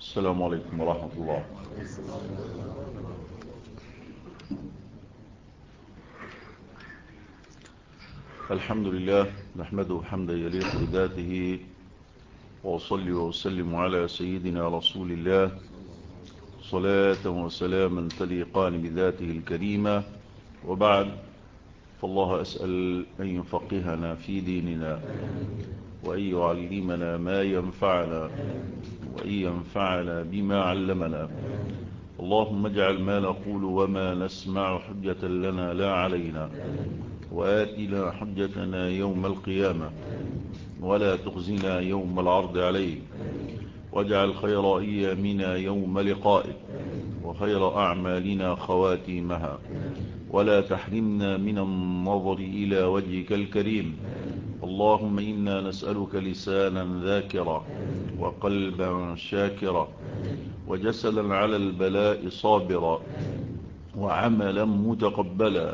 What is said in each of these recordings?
السلام عليكم ورحمة الله. الحمد لله نحمده حمدا يليق بذاته، وأصلي وأسلم على سيدنا رسول الله صلاة وسلاما تليقان بذاته الكريمة. وبعد، فالله أسأل أن يفقهنا في ديننا، وأن يعلمنا ما ينفعنا، وأن ينفعنا بما علمنا. اللهم اجعل ما نقول وما نسمع حجة لنا لا علينا، وآتنا حجتنا يوم القيامة، ولا تخزنا يوم العرض عليك. واجعل خير أيامنا يوم لقائك، وخير أعمالنا خواتيمها، ولا تحرمنا من النظر إلى وجهك الكريم. اللهم إنا نسألك لسانا ذاكرا، وقلبا شاكرا، وجسدا على البلاء صابرا، وعملا متقبلا،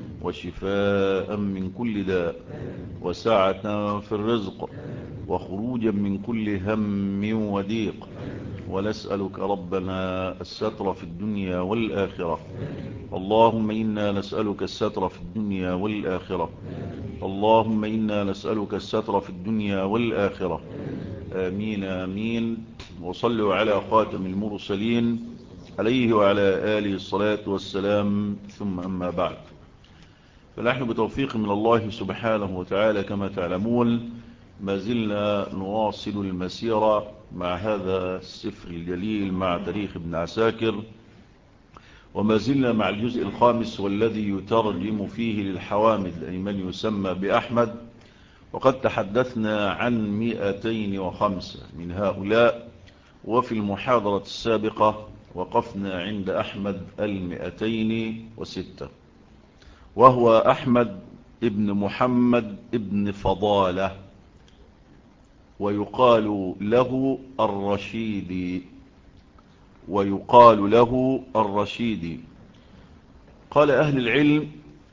وشفاء من كل داء، وسعة في الرزق، وخروجا من كل هم وضيق. ونسألك ربنا الستر في الدنيا والآخرة. اللهم إنا نسألك الستر في الدنيا والآخرة. اللهم إنا نسألك الستر في الدنيا والآخرة. آمين آمين. وصلوا على خاتم المرسلين عليه وعلى آله الصلاة والسلام، ثم أما بعد. فنحن بتوفيق من الله سبحانه وتعالى كما تعلمون ما زلنا نواصل المسيرة مع هذا السفر الجليل، مع تاريخ ابن عساكر، وما زلنا مع الجزء الخامس والذي يترجم فيه للحوامد أي من يسمى بأحمد. وقد تحدثنا عن 205 من هؤلاء، وفي المحاضرة السابقة وقفنا عند أحمد 206، وهو أحمد ابن محمد ابن فضالة، ويقال له الرشيدي، ويقال له الرشيدي. قال أهل العلم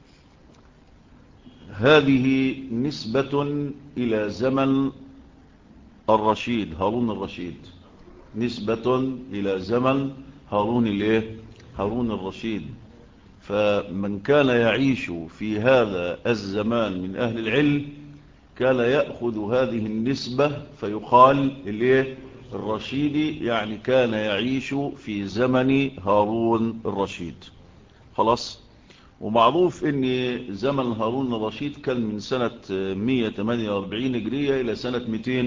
هذه نسبة إلى زمن الرشيد، هارون الرشيد، نسبة إلى زمن هارون الرشيد. فمن كان يعيش في هذا الزمان من أهل العلم كان يأخذ هذه النسبة فيقال الرشيدي، يعني كان يعيش في زمن هارون الرشيد. خلاص. ومعروف ان زمن هارون الرشيد كان من سنة 148 هجرية إلى سنة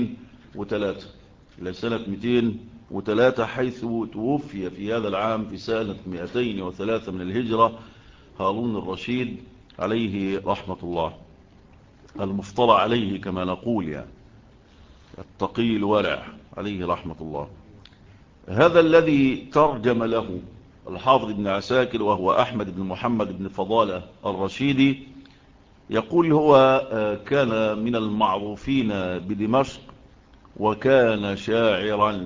203 حيث توفي في هذا العام في سنة 203 من الهجرة هارون الرشيد عليه رحمة الله، المفترى عليه كما نقول، يعني التقي الورع عليه رحمة الله. هذا الذي ترجم له الحافظ ابن عساكر وهو أحمد بن محمد بن فضالة الرشيدي، يقول هو كان من المعروفين بدمشق، وكان شاعرا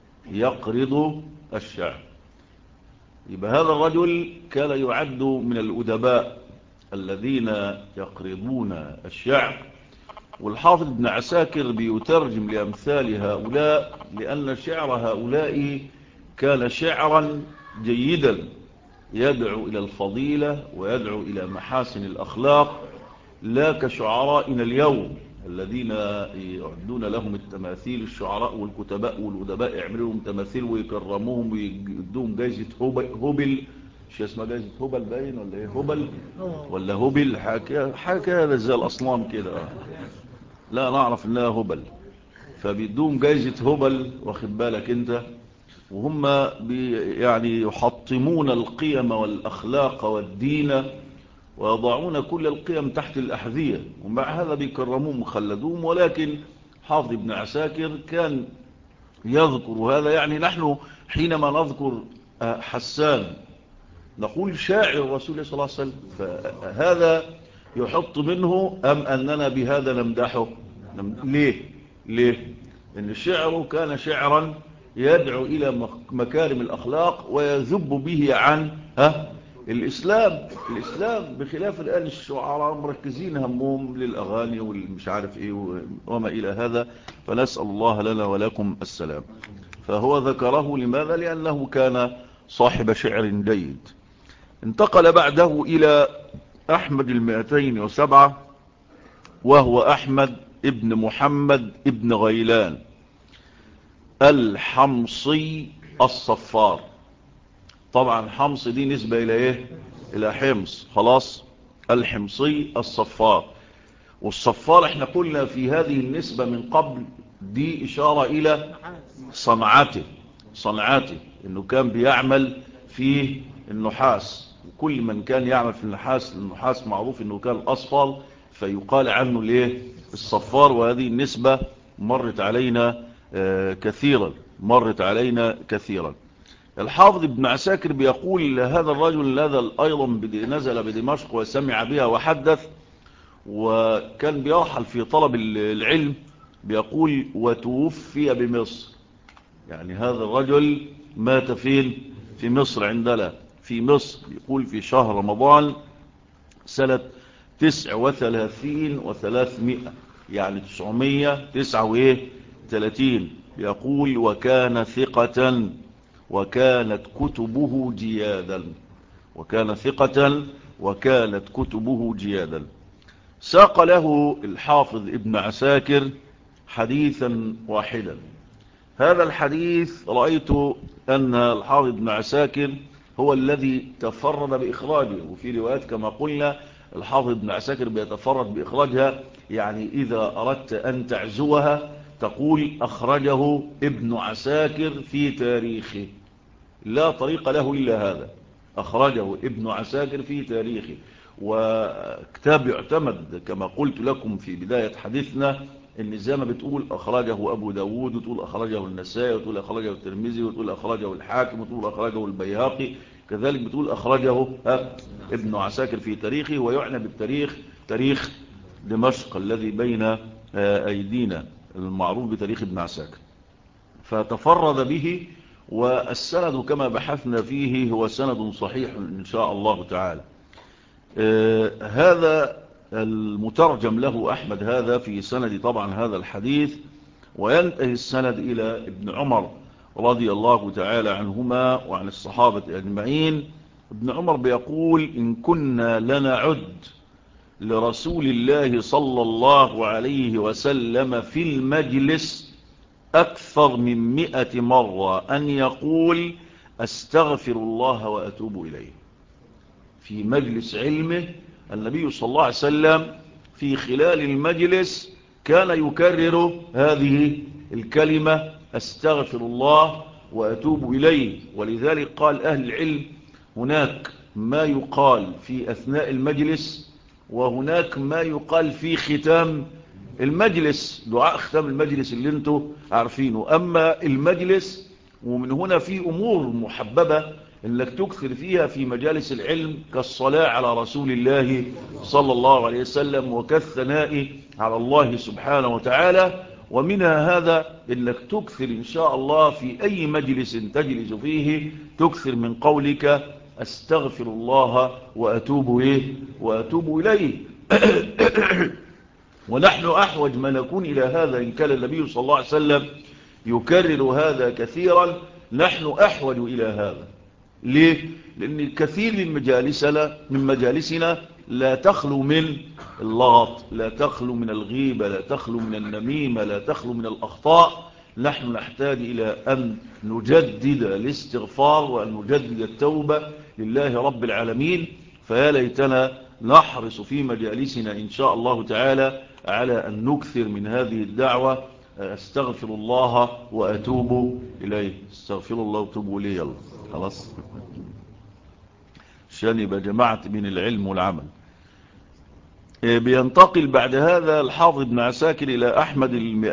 يقرض الشعر. يبقى هذا الرجل كان يعد من الأدباء الذين يقرضون الشعر. والحافظ ابن عساكر بيترجم لأمثال هؤلاء لأن شعر هؤلاء كان شعرا جيدا يدعو إلى الفضيلة ويدعو إلى محاسن الأخلاق، لا كشعرائنا اليوم الذين يعدون لهم التماثيل، الشعراء والكتباء والأدباء يعملوا لهم تماثيل ويكرموهم ويدوهم جايزة هوبل، مش اسمها جايزة هوبل باين ولا ايه، هوبل ولا هوبل، حاجة زي الأصنام كده. لا نعرف انها هوبل، فبيدوهم جايزة هوبل، واخد بالك انت، وهم يعني يحطمون القيم والأخلاق والدين ويضعون كل القيم تحت الأحذية، ومع هذا بيكرموهم وخلدوهم. ولكن حافظ ابن عساكر كان يذكر هذا. يعني نحن حينما نذكر حسان نقول شاعر الرسول صلى الله عليه وسلم، فهذا يحط منه أم أننا بهذا نمدحه؟ ليه؟ لأن الشعر كان شعرا يدعو إلى مكارم الأخلاق ويذب به عن الإسلام، بخلاف الآن الشعراء مركزين همهم للأغاني والمش عارف إيه وما إلى هذا. فنسأل الله لنا ولكم السلام. فهو ذكره لماذا؟ لأنه كان صاحب شعر جيد. انتقل بعده إلى أحمد 207، وهو أحمد ابن محمد ابن غيلان الحمصي الصفار. طبعا حمص دي نسبة إلى إيه؟ إلى حمص. خلاص، الحمصي الصفار. والصفار احنا قلنا في هذه النسبة من قبل دي إشارة إلى صنعته إنه كان بيعمل في النحاس، وكل من كان يعمل في النحاس معروف إنه كان أصفل، فيقال عنه ليه الصفار. وهذه النسبة مرت علينا كثيرا. الحافظ ابن عساكر بيقول هذا الرجل هذا أيضا نزل بدمشق وسمع بها وحدث، وكان بيرحل في طلب العلم. بيقول وتوفي بمصر، يعني هذا الرجل مات فين؟ في مصر، عندنا في مصر. يقول في شهر رمضان سنة 39 و300، يعني 939. يقول وكان ثقة وكانت كتبه جيادا. ساق له الحافظ ابن عساكر حديثا واحدا. هذا الحديث رأيت أن الحافظ ابن عساكر هو الذي تفرد بإخراجه، وفي روايات كما قلنا الحافظ ابن عساكر بيتفرد بإخراجها، يعني إذا أردت أن تعزوها تقول أخرجه ابن عساكر في تاريخه، لا طريق له إلا هذا، أخرجه ابن عساكر في تاريخه. وكتاب يعتمد كما قلت لكم في بداية حديثنا، ان زي ما بتقول أخرجه أبو داود، وتقول أخرجه النسائي، وتقول أخرجه الترمذي، وتقول أخرجه الحاكم، وتقول أخرجه البيهقي، كذلك بتقول أخرجه ابن عساكر في تاريخه. ويعنى بالتاريخ تاريخ دمشق الذي بين أيدينا، المعروف بتاريخ ابن عساكر. فتفرد به، والسند كما بحثنا فيه هو سند صحيح إن شاء الله تعالى. هذا المترجم له أحمد هذا في سند طبعا هذا الحديث، وينتهي السند إلى ابن عمر رضي الله تعالى عنهما وعن الصحابة أجمعين. ابن عمر بيقول إن كنا لنعد لرسول الله صلى الله عليه وسلم في المجلس أكثر من 100 مرة أن يقول أستغفر الله وأتوب إليه. في مجلس علمه النبي صلى الله عليه وسلم في خلال المجلس كان يكرر هذه الكلمة أستغفر الله وأتوب إليه. ولذلك قال أهل العلم هناك ما يقال في أثناء المجلس، وهناك ما يقال في ختام المجلس، دعاء ختام المجلس اللي انتوا عارفينه. أما المجلس، ومن هنا في أمور محببة انك تكثر فيها في مجالس العلم، كالصلاة على رسول الله صلى الله عليه وسلم، وكالثناء على الله سبحانه وتعالى. ومنها هذا انك تكثر ان شاء الله في اي مجلس تجلس فيه تكثر من قولك استغفر الله واتوب اليه. ونحن احوج ما نكون الى هذا. ان كان النبي صلى الله عليه وسلم يكرر هذا كثيرا، نحن احوج الى هذا. ليه؟ لأن كثير من مجالسنا لا تخلو من اللغط، لا تخلو من الغيبة، لا تخلو من النميمة، لا تخلو من الأخطاء. نحن نحتاج إلى أن نجدد الاستغفار وأن نجدد التوبة لله رب العالمين. فيا ليتنا نحرص في مجالسنا إن شاء الله تعالى على أن نكثر من هذه الدعوة استغفر الله وأتوب إليه. استغفر الله وأتوب إليه. يلا خلاص عشان يبقى جماعة بين العلم والعمل. بينتقل بعد هذا الحافظ ابن عساكر إلى أحمد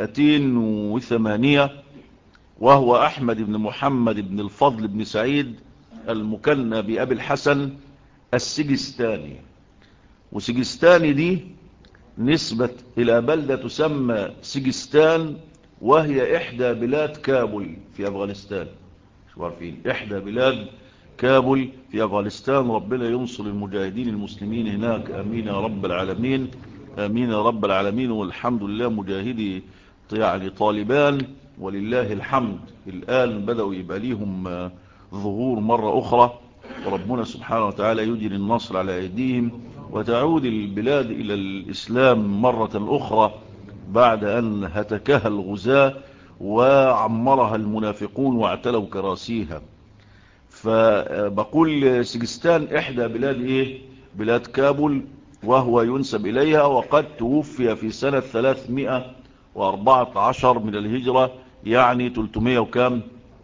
208، وهو أحمد بن محمد بن الفضل بن سعيد المكنى بأبي الحسن السجستاني. وسجستاني دي نسبة إلى بلدة تسمى سجستان، وهي إحدى بلاد كابل في أفغانستان. شو عارفين إحدى بلاد كابل في أفغانستان. ربنا ينصر المجاهدين المسلمين هناك، آمين يا رب العالمين، آمين يا رب العالمين. والحمد لله مجاهدي يعني طالبان ولله الحمد الآن بدأوا يبقى ليهم ظهور مرة أخرى، وربنا سبحانه وتعالى يجري النصر على أيديهم، وتعود البلاد إلى الإسلام مرة أخرى بعد أن هتكها الغزاة وعمرها المنافقون واعتلوا كراسيها. فبقول سجستان إحدى بلاد بلاد كابول، وهو ينسب إليها، وقد توفي في سنة 314 من الهجرة، يعني 300 وكام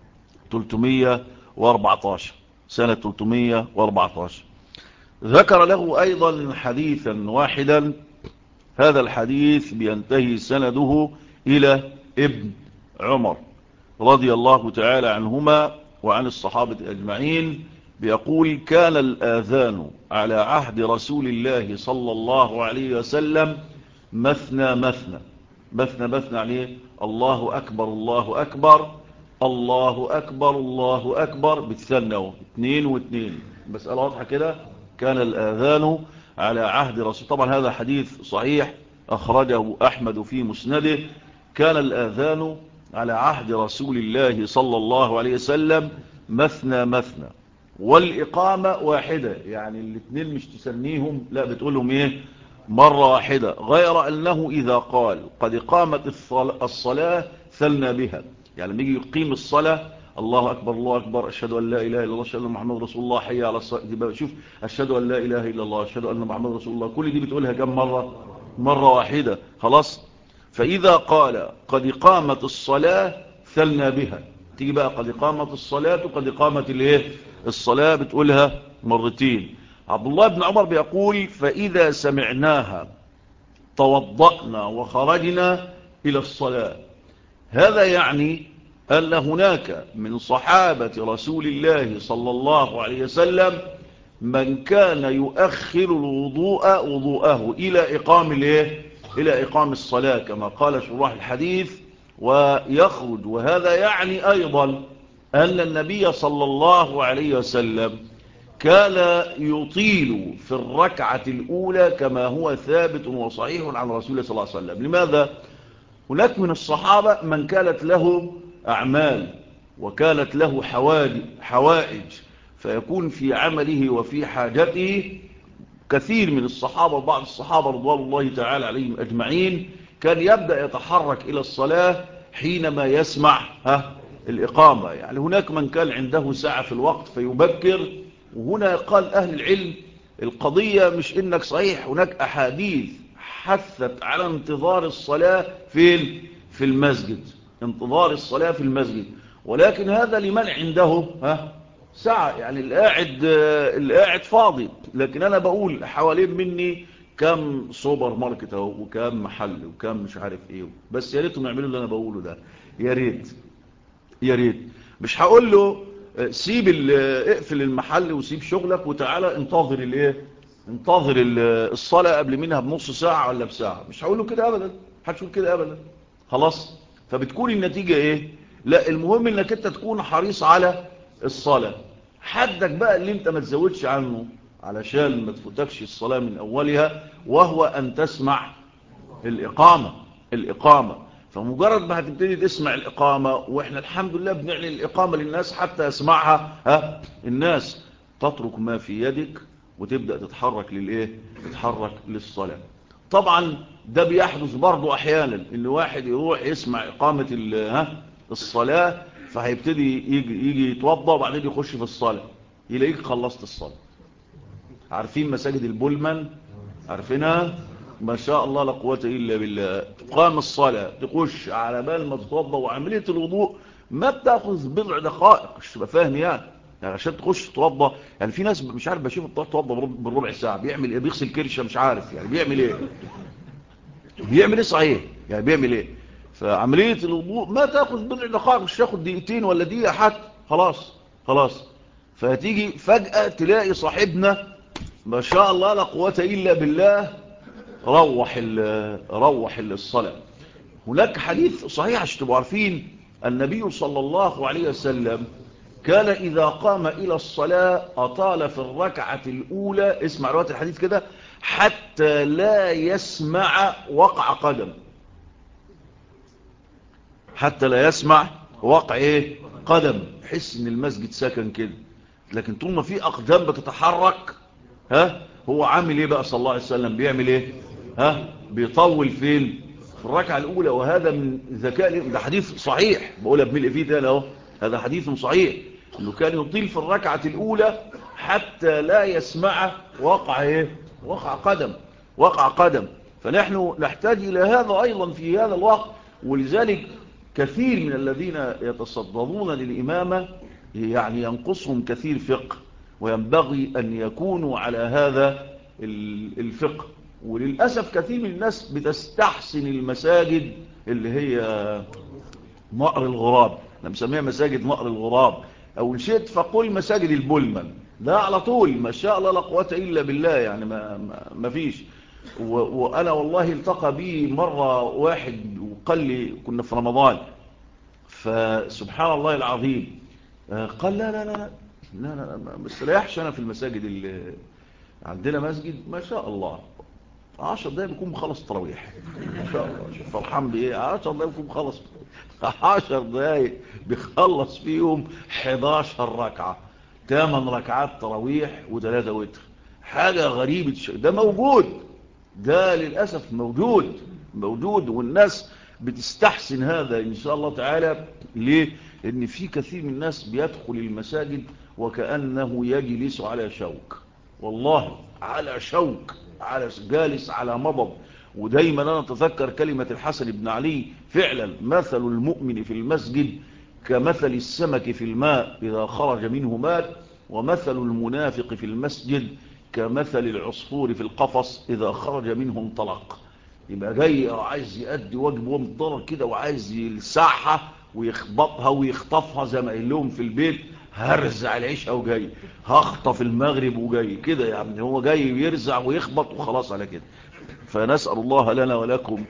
314 سنة 314. ذكر له أيضا حديثا واحدا، هذا الحديث بينتهي سنده إلى ابن عمر رضي الله تعالى عنهما وعن الصحابة أجمعين، بيقول: كان الآذان على عهد رسول الله صلى الله عليه وسلم مثنى مثنى. مثنى مثنى يعني الله أكبر الله أكبر الله أكبر الله أكبر، بالثنى 2 و2. مسألة واضحة كده. كان الآذان على عهد رسول، طبعا هذا حديث صحيح أخرجه أحمد في مسنده. كان الآذان على عهد رسول الله صلى الله عليه وسلم مثنى مثنى، والإقامة واحدة، يعني الاثنين مش تسنيهم، لا بتقولهم مرة واحدة، غير أنه إذا قال قد قامت الصلاة ثلنا بها، يعني لما يجي يقيم الصلاة الله أكبر الله أكبر أشهد أن لا إله إلا الله أشهد أن محمد رسول الله حي على الصلاة، شوف أشهد أن لا إله إلا الله أشهد أن محمد رسول الله، كل دي بتقولها كم مرة؟ مرة واحدة خلاص. فإذا قال قد قامت الصلاة ثلنا بها، تيجي بقى قد قامت الصلاة قد قامت الصلاة بتقولها مرتين. عبد الله بن عمر بيقول: فإذا سمعناها توضأنا وخرجنا إلى الصلاة. هذا يعني أن هناك من صحابة رسول الله صلى الله عليه وسلم من كان يؤخر الوضوء وضوءه إلى إقام الصلاة كما قال شراح الحديث ويخرج. وهذا يعني أيضا أن النبي صلى الله عليه وسلم كان يطيل في الركعة الأولى كما هو ثابت وصحيح عن رسول الله صلى الله عليه وسلم. لماذا؟ هناك من الصحابة من كانت له أعمال وكانت له حوائج، فيكون في عمله وفي حاجته. كثير من الصحابة وبعض الصحابة رضوان الله تعالى عليهم أجمعين كان يبدأ يتحرك إلى الصلاة حينما يسمع الإقامة. يعني هناك من كان عنده ساعة في الوقت فيبكر. وهنا قال أهل العلم القضية مش إنك صحيح، هناك أحاديث حثت على انتظار الصلاة في المسجد، انتظار الصلاة في المسجد، ولكن هذا لمن عنده ساعة، يعني القاعد فاضي. لكن أنا بقول حوالين مني كم سوبر ماركت وكم محل وكم مش عارف إيه، بس يا ريتهم يعملوا اللي أنا بقوله ده، يا ريت. مش هقول له اقفل المحل وسيب شغلك وتعالى انتظر الصلاة قبل منها بنص ساعة ولا بساعة، مش هقول له كده أبدا، هتقول كده أبدا خلاص. فبتكون النتيجة لا، المهم انك انت تكون حريص على الصلاة. حدك بقى اللي انت ما تزودش عنه علشان ما تفوتكش الصلاة من أولها، وهو أن تسمع الإقامة. فمجرد ما هتبتدي تسمع الإقامة، وإحنا الحمد لله بنعلن الإقامة للناس حتى يسمعها الناس، تترك ما في يدك وتبدأ تتحرك للصلاة. طبعا ده بيحدث برضو أحيانا إن واحد يروح يسمع إقامة الصلاة، فهيبتدي يجي يتوضى وبعدين يخش في الصلاة، يلاقيك خلصت الصلاة. عارفين مساجد البولمان؟ عارفينها؟ ما شاء الله لا قوة إلا بالله. تقام الصلاة تخش على بال ما تتوضى، وعملية الوضوء ما بتاخذ بضع دقائق، مش تبقى فاهم يعني عشان تخش تتوضى. يعني في ناس مش عارف بشوف تتوضى بالربع ساعة، بيعمل ايه؟ بيغسل كرشه مش عارف يعني بيعمل ايه صحيح، يعني بيعمل ايه. فعملية الوضوء ما تاخذ بضع دقائق، مش تاخذ دقيقتين ولا دقيقة حتى، خلاص. فتيجي فجأة تلاقي صاحبنا ما شاء الله لا قوة إلا بالله روح الصلاة. هناك حديث صحيح عشان تبقوا عارفين، النبي صلى الله عليه وسلم كان إذا قام إلى الصلاة أطال في الركعة الأولى، اسمع رواية الحديث كده، حتى لا يسمع وقع قدم، حتى لا يسمع وقع ايه قدم، حس ان المسجد سكن كده. لكن طول ما في اقدام بتتحرك، هو عامل ايه بقى صلى الله عليه وسلم؟ بيعمل ايه؟ بيطول فين؟ في الركعه الاولى. وهذا من ذكاء، ده حديث صحيح بقولها بملء فيه تاني اهو، هذا حديث صحيح انه كان يطيل في الركعه الاولى حتى لا يسمع وقع ايه؟ وقع قدم. فنحن نحتاج الى هذا ايضا في هذا الوقت. ولذلك كثير من الذين يتصدرون للإمامة يعني ينقصهم كثير فقه، وينبغي أن يكونوا على هذا الفقه. وللأسف كثير من الناس بتستحسن المساجد اللي هي مأر الغراب، احنا بنسميها مساجد مأر الغراب، أو نشيت فقل مساجد البولمن، ده على طول ما شاء الله لا قوة إلا بالله، يعني ما فيش. وأنا والله التقى بي مرة واحد وقال لي، كنا في رمضان، فسبحان الله العظيم قال لا لا لا لا لا لا ما استريحش انا في المساجد اللي عندنا مسجد ما شاء الله 10 دقايق بيكون مخلص التراويح ما شاء الله. شوف فرحان بايه، 10 دقايق بيكون مخلص 10 دقايق بيخلص فيهم 11 ركعه، 8 ركعات تراويح و3 وتر. حاجه غريبه ده موجود، ده للاسف موجود والناس بتستحسن هذا ان شاء الله تعالى. ليه؟ لان في كثير من الناس بيدخل المساجد وكأنه يجلس على شوك، والله على شوك، على جالس على مضض. ودايما انا اتذكر كلمة الحسن بن علي، فعلا مثل المؤمن في المسجد كمثل السمك في الماء اذا خرج منه مات، ومثل المنافق في المسجد كمثل العصفور في القفص اذا خرج منه انطلق. يبقى جاي عايز يأدي واجبه ومضطر كده، وعايز يلسعها ويخبطها ويخطفها زي ما قال لهم في البيت، هرزع العشاء وجاي، هخطف المغرب وجاي كده، يعني هو جاي يرزع ويخبط وخلاص على كده. فنسأل الله لنا ولكم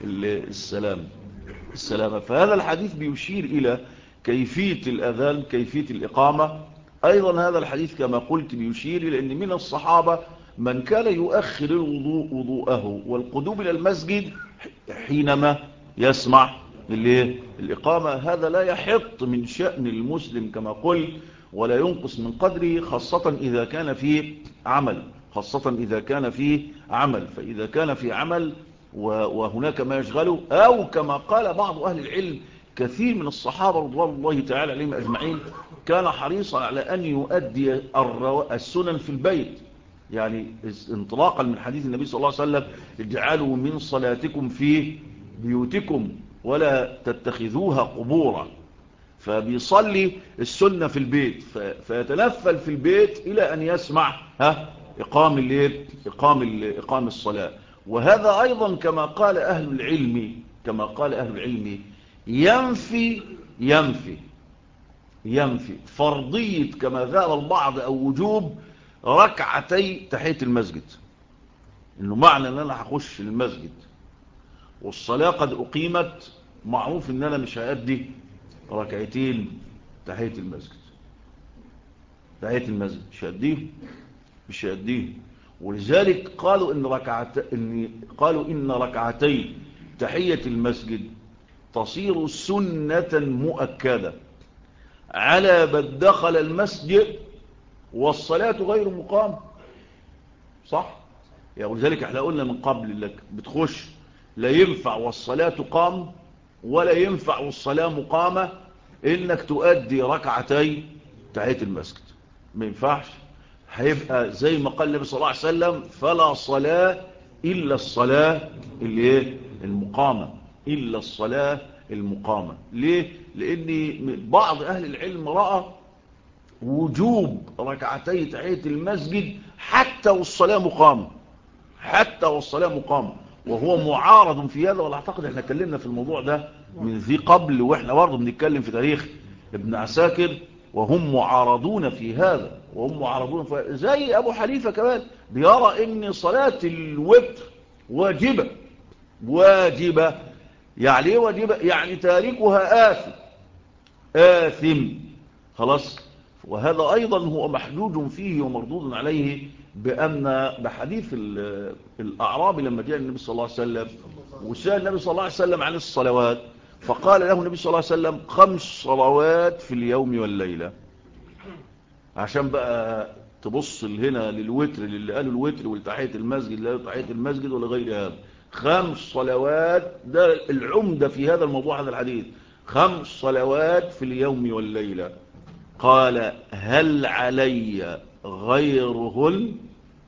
السلامة. فهذا الحديث بيشير إلى كيفية الأذان، كيفية الإقامة. أيضا هذا الحديث كما قلت بيشير إلى أن من الصحابة من كان يؤخر الوضوء وضوءه والقدوم إلى المسجد حينما يسمع الإقامة. هذا لا يحط من شأن المسلم كما قلت، ولا ينقص من قدره، خاصة إذا كان فيه عمل. فإذا كان في عمل وهناك ما يشغله، أو كما قال بعض أهل العلم، كثير من الصحابة رضوان الله تعالى عليهم أجمعين كان حريصا على أن يؤدي السنن في البيت. يعني انطلاقا من حديث النبي صلى الله عليه وسلم: اجعلوا من صلاتكم في بيوتكم ولا تتخذوها قبورا. فبيصلي السنة في البيت، فيتنفل في البيت إلى أن يسمع إقام الصلاة. وهذا أيضا كما قال أهل العلم ينفي فرضية كما ذهب البعض أو وجوب ركعتي تحية المسجد. إنه معنى أن أنا هخش المسجد والصلاة قد أقيمت، معروف أن أنا مش هأدي ركعتين تحية المسجد مش هأديه. ولذلك قالوا إن ركعتي تحية المسجد تصير سنة مؤكدة على من دخل المسجد والصلاة غير مقامة. صح؟ يعني ولذلك احنا قلنا من قبل لك بتخش لا ينفع والصلاة تقام ولا ينفع والصلاة مقامة انك تؤدي ركعتي تحية المسجد، ما ينفعش. هيبقى زي ما قال النبي صلى الله عليه وسلم: فلا صلاة إلا الصلاة المقامة. ليه؟ لأن بعض أهل العلم رأى وجوب ركعتي تحية المسجد حتى والصلاة مقامة، وهو معارض في هذا. ولا أعتقد احنا اتكلمنا في الموضوع ده من ذي قبل، واحنا برضه بنتكلم في تاريخ ابن عساكر، وهم معارضون في هذا، زي أبو حنيفة كمان بيرى ان صلاة الوتر واجبة. يعني ايه واجبة؟ يعني تاركها آثم خلاص. وهذا أيضا هو محجوج فيه ومردود عليه بحديث الأعرابي لما جاء النبي صلى الله عليه وسلم وسأل النبي صلى الله عليه وسلم عن الصلوات، فقال له النبي صلى الله عليه وسلم 5 صلوات في اليوم والليلة. عشان بقى تبص هنا للوتر، اللي قالوا الوتر والتحية المسجد، اللي قالوا تحية المسجد ولا غير هذا. 5 صلوات ده العمدة في هذا الموضوع، هذا الحديث. 5 صلوات في اليوم والليلة. قال هل علي غيرهن؟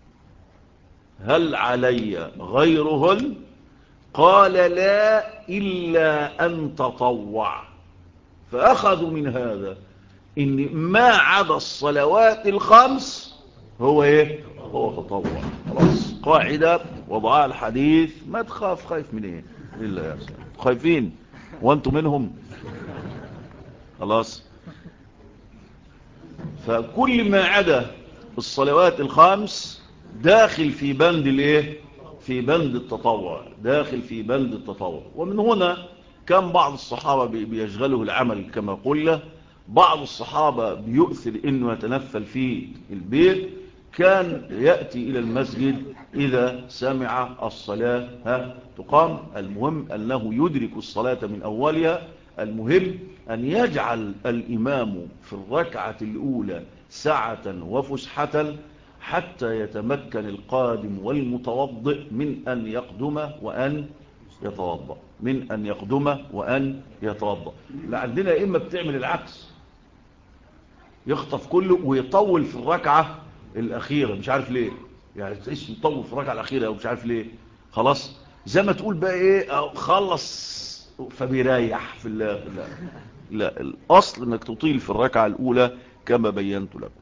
هل علي غيرهن؟ قال لا إلا أن تطوع. فأخذوا من هذا إن ما عدا الصلوات ال5 هو إيه؟ هو تطوع. خلاص، قاعدة وضعها الحديث. ما تخاف، خايف من إيه؟ إلا يا سلام، خايفين وأنتم منهم. خلاص، فكل ما عدا الصلوات ال5 داخل في بند الايه؟ في بند التطوع، داخل في بند التطوع. ومن هنا كان بعض الصحابة بيشغله العمل كما قلنا. بعض الصحابة بيؤثر انه يتنفل في البيت. كان يأتي الى المسجد اذا سمع الصلاة تقام. المهم انه يدرك الصلاة من اولها. المهم أن يجعل الإمام في الركعة الأولى سعة وفسحة حتى يتمكن القادم والمتوضئ من أن يقدم وأن يتوضأ، من أن يقدم وأن يتوضأ. لعندنا إما بتعمل العكس، يخطف كله ويطول في الركعة الأخيرة، مش عارف ليه، يعني تحس يطول في الركعة الأخيرة ومش عارف ليه. خلاص، زي ما تقول بقى إيه، خلص فبيريح في الله. لا، الأصل أنك تطيل في الركعة الأولى كما بينت لكم.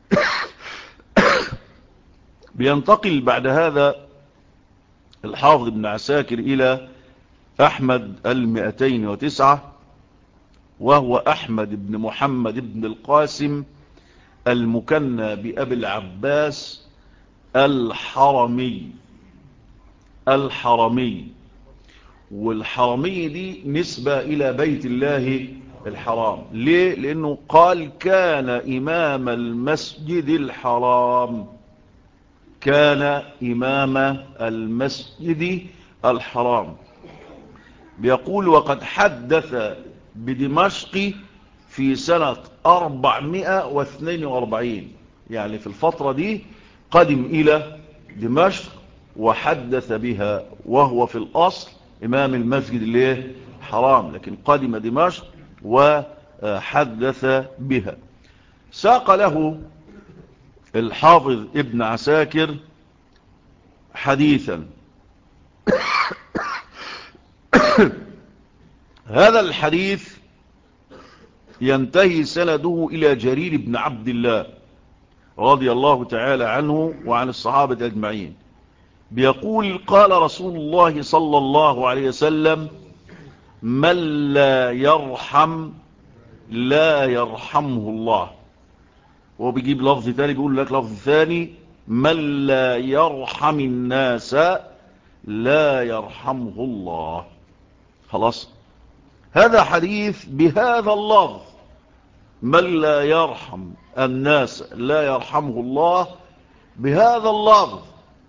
بينتقل بعد هذا الحافظ ابن عساكر إلى أحمد 209، وهو أحمد بن محمد بن القاسم المكنى بأبي العباس الحرمي. والحرمي دي نسبة إلى بيت الله الحرام. ليه؟ لأنه قال كان إمام المسجد الحرام. كان إمام المسجد الحرام. بيقول وقد حدث بدمشق في سنة 442. يعني في الفترة دي قدم إلى دمشق وحدث بها، وهو في الأصل إمام المسجد الحرام، لكن قدم دمشق وحدث بها. ساق له الحافظ ابن عساكر حديثا. هذا الحديث ينتهي سنده إلى جرير بن عبد الله رضي الله تعالى عنه وعن الصحابة أجمعين. بيقول قال رسول الله صلى الله عليه وسلم من لا يرحم لا يرحمه الله. وبيجيب لفظ ثاني، بيقول لك لفظ ثاني من لا يرحم الناس لا يرحمه الله. خلاص، هذا حديث بهذا اللفظ من لا يرحم الناس لا يرحمه الله، بهذا اللفظ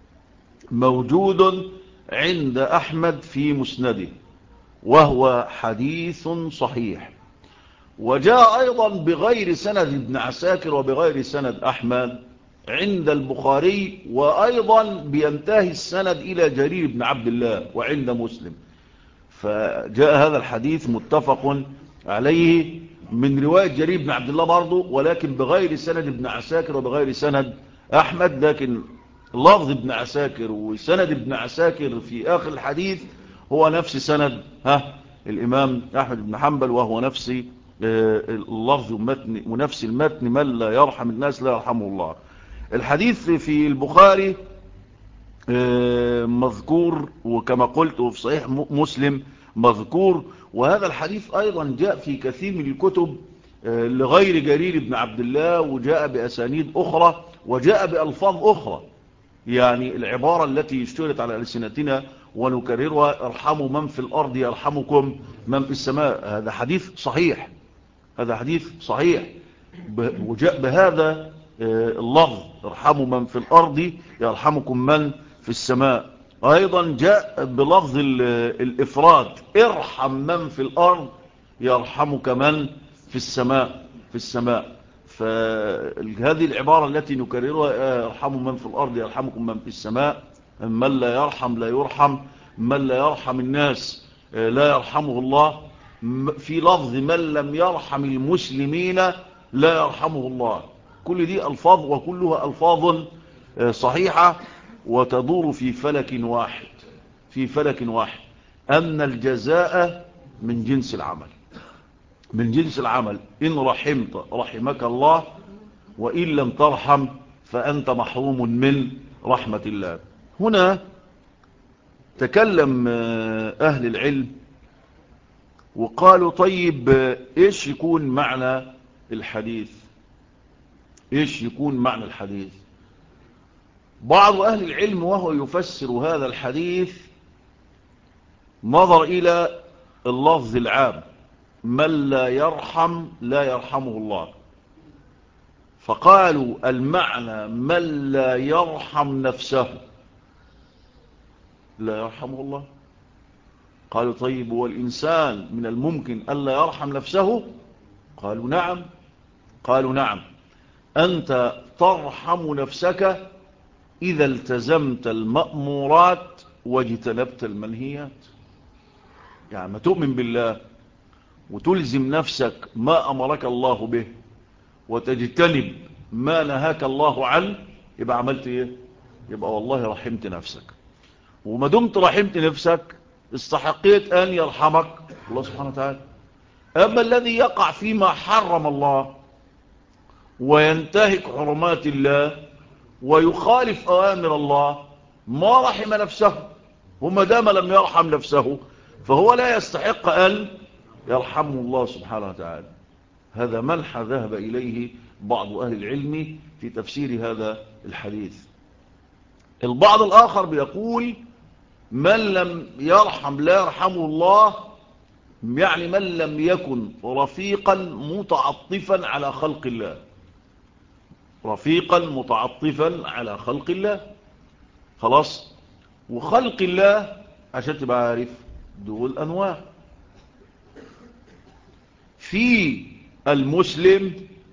موجود عند أحمد في مسنده، وهو حديث صحيح. وجاء أيضا بغير سند ابن عساكر وبغير سند أحمد عند البخاري، وأيضا بينتهي السند إلى جرير بن عبد الله وعند مسلم. فجاء هذا الحديث متفق عليه من رواية جرير بن عبد الله برضه، ولكن بغير سند ابن عساكر وبغير سند أحمد. لكن لفظ ابن عساكر وسند ابن عساكر في آخر الحديث هو نفس سند الإمام أحمد بن حنبل، وهو نفس اللفظ ونفس المتن من لا يرحم الناس لا يرحمه الله. الحديث في البخاري مذكور، وكما قلت وفي صحيح مسلم مذكور. وهذا الحديث أيضا جاء في كثير من الكتب لغير جرير بن عبد الله، وجاء بأسانيد أخرى وجاء بألفاظ أخرى. يعني العبارة التي اشتهرت على ألسنتنا ونكررها ارحموا من في الأرض يرحمكم من في السماء، هذا حديث صحيح، هذا حديث صحيح وجاء بهذا اللفظ ارحموا من في الأرض يرحمكم من في السماء. أيضا جاء بلفظ الإفراد: ارحم من في الأرض يرحمك من في السماء. في السماء. فهذه العبارة التي نكررها: ارحموا من في الأرض يرحمكم من في السماء. من لا يرحم لا يرحم، من لا يرحم الناس لا يرحمه الله. في لفظ: من لم يرحم المسلمين لا يرحمه الله. كل دي ألفاظ، وكلها ألفاظ صحيحة وتدور في فلك واحد. في فلك واحد، أن الجزاء من جنس العمل. من جنس العمل. إن رحمت رحمك الله، وإن لم ترحم فأنت محروم من رحمة الله. هنا تكلم أهل العلم وقالوا: طيب إيش يكون معنى الحديث؟ إيش يكون معنى الحديث؟ بعض أهل العلم وهو يفسر هذا الحديث نظر إلى اللفظ العام: من لا يرحم لا يرحمه الله. فقالوا المعنى: من لا يرحم نفسه لا يرحمه الله. قالوا: طيب والإنسان من الممكن ألا يرحم نفسه؟ قالوا: نعم. قالوا: نعم، أنت ترحم نفسك إذا التزمت المأمورات واجتنبت المنهيات. يعني ما تؤمن بالله وتلزم نفسك ما أمرك الله به وتجتنب ما نهاك الله عنه، يبقى عملت إيه؟ يبقى والله رحمت نفسك. وما دمت رحمت نفسك استحقيت أن يرحمك الله سبحانه وتعالى. أما الذي يقع فيما حرم الله وينتهك حرمات الله ويخالف أوامر الله ما رحم نفسه، وما دام لم يرحم نفسه فهو لا يستحق أن يرحمه الله سبحانه وتعالى. هذا منحى ذهب إليه بعض أهل العلم في تفسير هذا الحديث. البعض الآخر بيقول: من لم يرحم لا يرحمه الله، يعني من لم يكن رفيقا متعطفا على خلق الله. رفيقا متعطفا على خلق الله. خلاص. وخلق الله عشان تبقى عارف دول أنواع. في المسلم،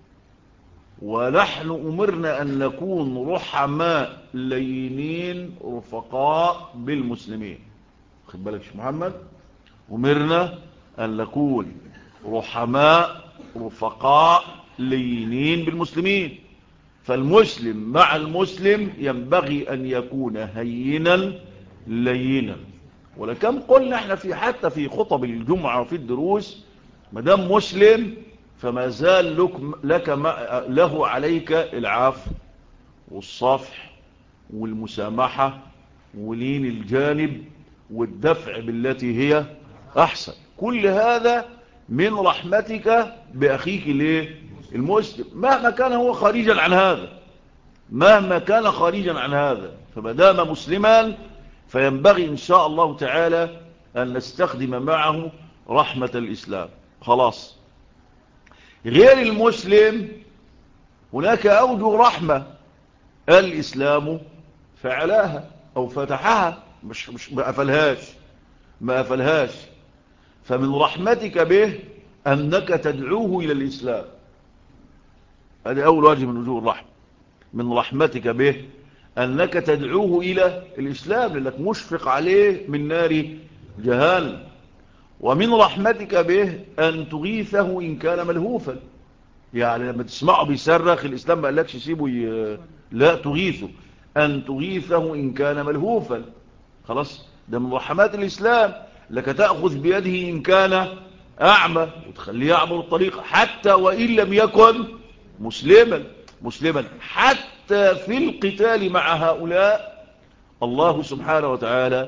ونحن أمرنا أن نكون رحماء لينين رفقاء بالمسلمين. خد بالك شيخ محمد، أمرنا أن نكون رحماء رفقاء لينين بالمسلمين. فالمسلم مع المسلم ينبغي أن يكون هينا لينا. ولكم قلنا احنا حتى في خطب الجمعة وفي الدروس: مدام مسلم فما زال له عليك العفو والصفح والمسامحة ولين الجانب والدفع بالتي هي أحسن. كل هذا من رحمتك بأخيك المسلم، مهما كان هو خارجا عن هذا. مهما كان خارجا عن هذا، فما دام مسلما فينبغي إن شاء الله تعالى أن نستخدم معه رحمة الإسلام. خلاص. غير المسلم هناك أوجه رحمة الإسلام فعلاها أو فتحها، مش ما أفلهاش. فمن رحمتك به أنك تدعوه إلى الإسلام. هذا أول وجه من وجوه الرحمة. من رحمتك به أنك تدعوه إلى الإسلام لأنك مشفق عليه من نار جهنم. ومن رحمتك به أن تغيثه إن كان ملهوفا. يعني لما تسمعه بيصرخ الإسلام ما قالكش سيبه لا تغيثه، أن تغيثه إن كان ملهوفا. خلاص. ده من رحمات الإسلام، لك تأخذ بيده إن كان أعمى وتخليه يعبر الطريق حتى وإن لم يكن مسلما. حتى في القتال مع هؤلاء الله سبحانه وتعالى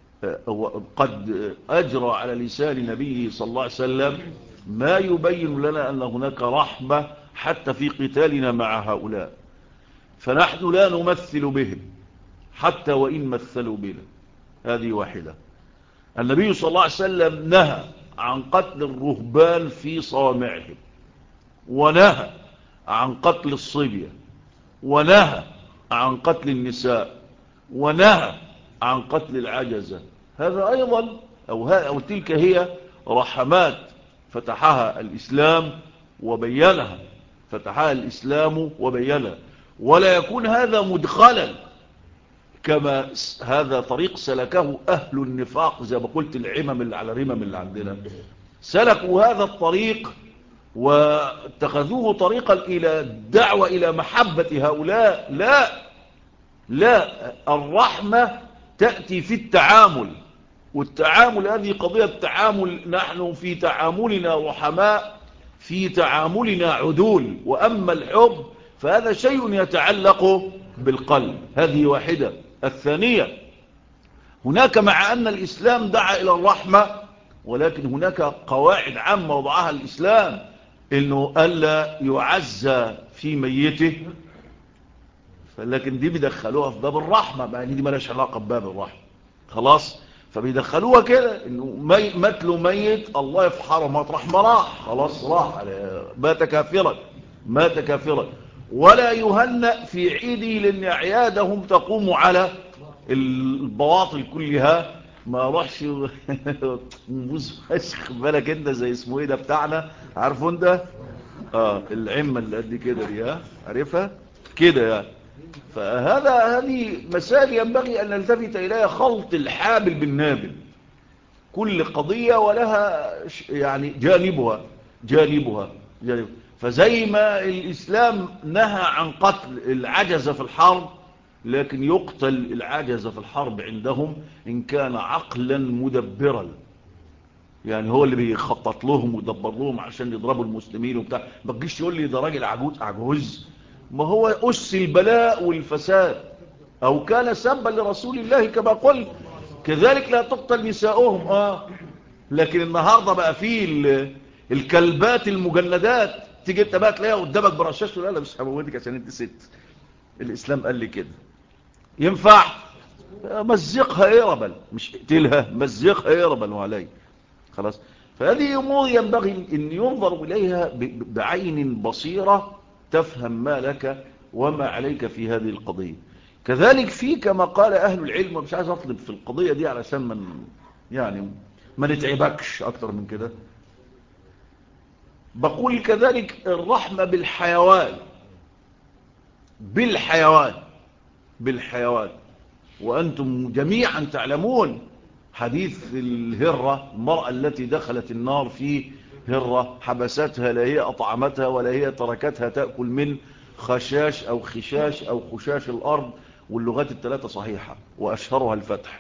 قد أجرى على لسان نبيه صلى الله عليه وسلم ما يبين لنا أن هناك رحمة حتى في قتالنا مع هؤلاء. فنحن لا نمثل بهم حتى وإن مثلوا بنا. هذه واحدة. النبي صلى الله عليه وسلم نهى عن قتل الرهبان في صوامعهم، ونهى عن قتل الصبية، ونهى عن قتل النساء، ونهى عن قتل العجزة. هذا أيضا أو تلك هي رحمات فتحها الإسلام وبينها، فتحها الإسلام وبينها. ولا يكون هذا مدخلا كما هذا طريق سلكه أهل النفاق، زي ما قلت العمم اللي على رمم اللي عندنا سلكوا هذا الطريق واتخذوه طريقا إلى الدعوة إلى محبة هؤلاء. لا، الرحمة تأتي في التعامل، والتعامل هذه قضية تعامل، نحن في تعاملنا رحماء، في تعاملنا عدول. وأما الحب فهذا شيء يتعلق بالقلب. هذه واحدة. الثانية، هناك مع أن الإسلام دعا إلى الرحمة، ولكن هناك قواعد عامة وضعها الإسلام، إنه ألا يعزى في ميته، لكن دي بيدخلوها في باب الرحمة بقى، دي مالهاش علاقة بباب الرحمة خلاص. فبيدخلوها كده إنه متله ميت الله يفحره مطرح ما راح، خلاص راح مات كافرا. ولا يهنأ في عيدي، لأن أعيادهم تقوم على البواطل كلها. ما روحش موز فشخ بالك انت، زي اسمه ايه ده بتاعنا، عارفه انت؟ العمة اللي قد كده دي، عارفها كده يعني. هذه مسائل ينبغي ان نلتفت اليها، خلط الحابل بالنابل. كل قضية ولها يعني جانبها. فزي ما الإسلام نهى عن قتل العجزة في الحرب، لكن يقتل العجزة في الحرب عندهم إن كان عقلا مدبرا، يعني هو اللي بيخطط لهم ويدبر لهم عشان يضربوا المسلمين وبتاع. ما تجيش يقول لي ده راجل عجوز، ما هو أس البلاء والفساد، أو كان سبا لرسول الله كما قلت. كذلك لا تقتل نساؤهم. لكن النهاردة بقى فيه الكلبات المجندات، تيجي انت بقى تلاقيها قدامك برشاش، لا مش هموتك عشان انت ست. الإسلام قال لي كده ينفع؟ مزقها يربل، مش اقتلها، مزقها يربل وعلي خلاص. فهذه أمور ينبغي أن ينظر إليها بعين بصيرة، تفهم ما لك وما عليك في هذه القضية. كذلك في كما قال أهل العلم، ومش عايز أطلب في القضية دي علشان ما نتعبكش أكتر من كده. بقول كذلك الرحمة بالحيوان. وأنتم جميعا تعلمون حديث الهرة، المرأة التي دخلت النار في هرة، حبستها، لا هي أطعمتها ولا هي تركتها تأكل من خشاش أو خشاش أو خشاش الأرض، واللغات الثلاثة صحيحة وأشهرها الفتح.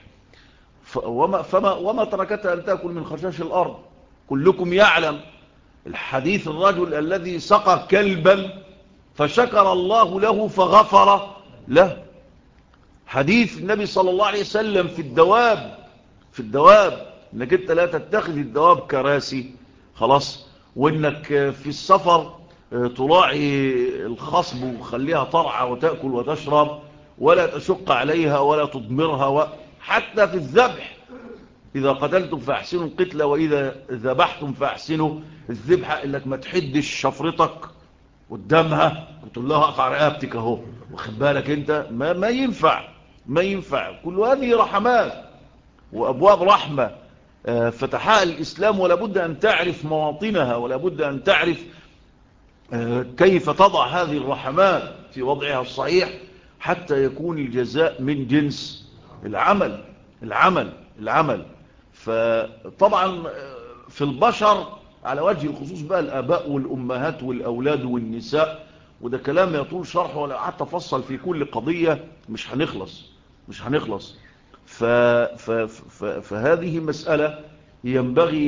وما تركتها أن تأكل من خشاش الأرض. كلكم يعلم الحديث، الرجل الذي سقى كلبا فشكر الله له فغفر له. حديث النبي صلى الله عليه وسلم في الدواب انك انت لا تتخذ الدواب كراسي خلاص، وانك في السفر تراعي الخصب وخليها ترعى وتأكل وتشرب، ولا تشق عليها ولا تضمرها. حتى في الذبح، إذا قتلتم فأحسنوا القتلة وإذا ذبحتم فأحسنوا الذبح، إنك ما تحدش شفرتك قدامها وتقول لها اقطع رقبتك اهو، واخد بالك انت؟ ما ينفع. كل هذه رحمات وأبواب رحمة فتحها الإسلام، ولا بد أن تعرف مواطنها، ولا بد أن تعرف كيف تضع هذه الرحمات في وضعها الصحيح، حتى يكون الجزاء من جنس العمل. فطبعا في البشر على وجه الخصوص بقى الآباء والأمهات والأولاد والنساء، وده كلام يطول شرحه، ولا حتى فصل في كل قضية مش هنخلص. فهذه مسألة ينبغي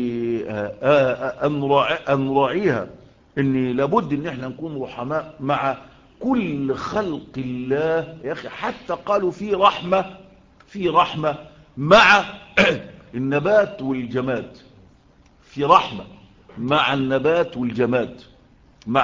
أن نراعيها، إن لابد إن احنا نكون رحماء مع كل خلق الله يا أخي. حتى قالوا في رحمة مع النبات والجماد، في رحمة مع النبات والجماد، مع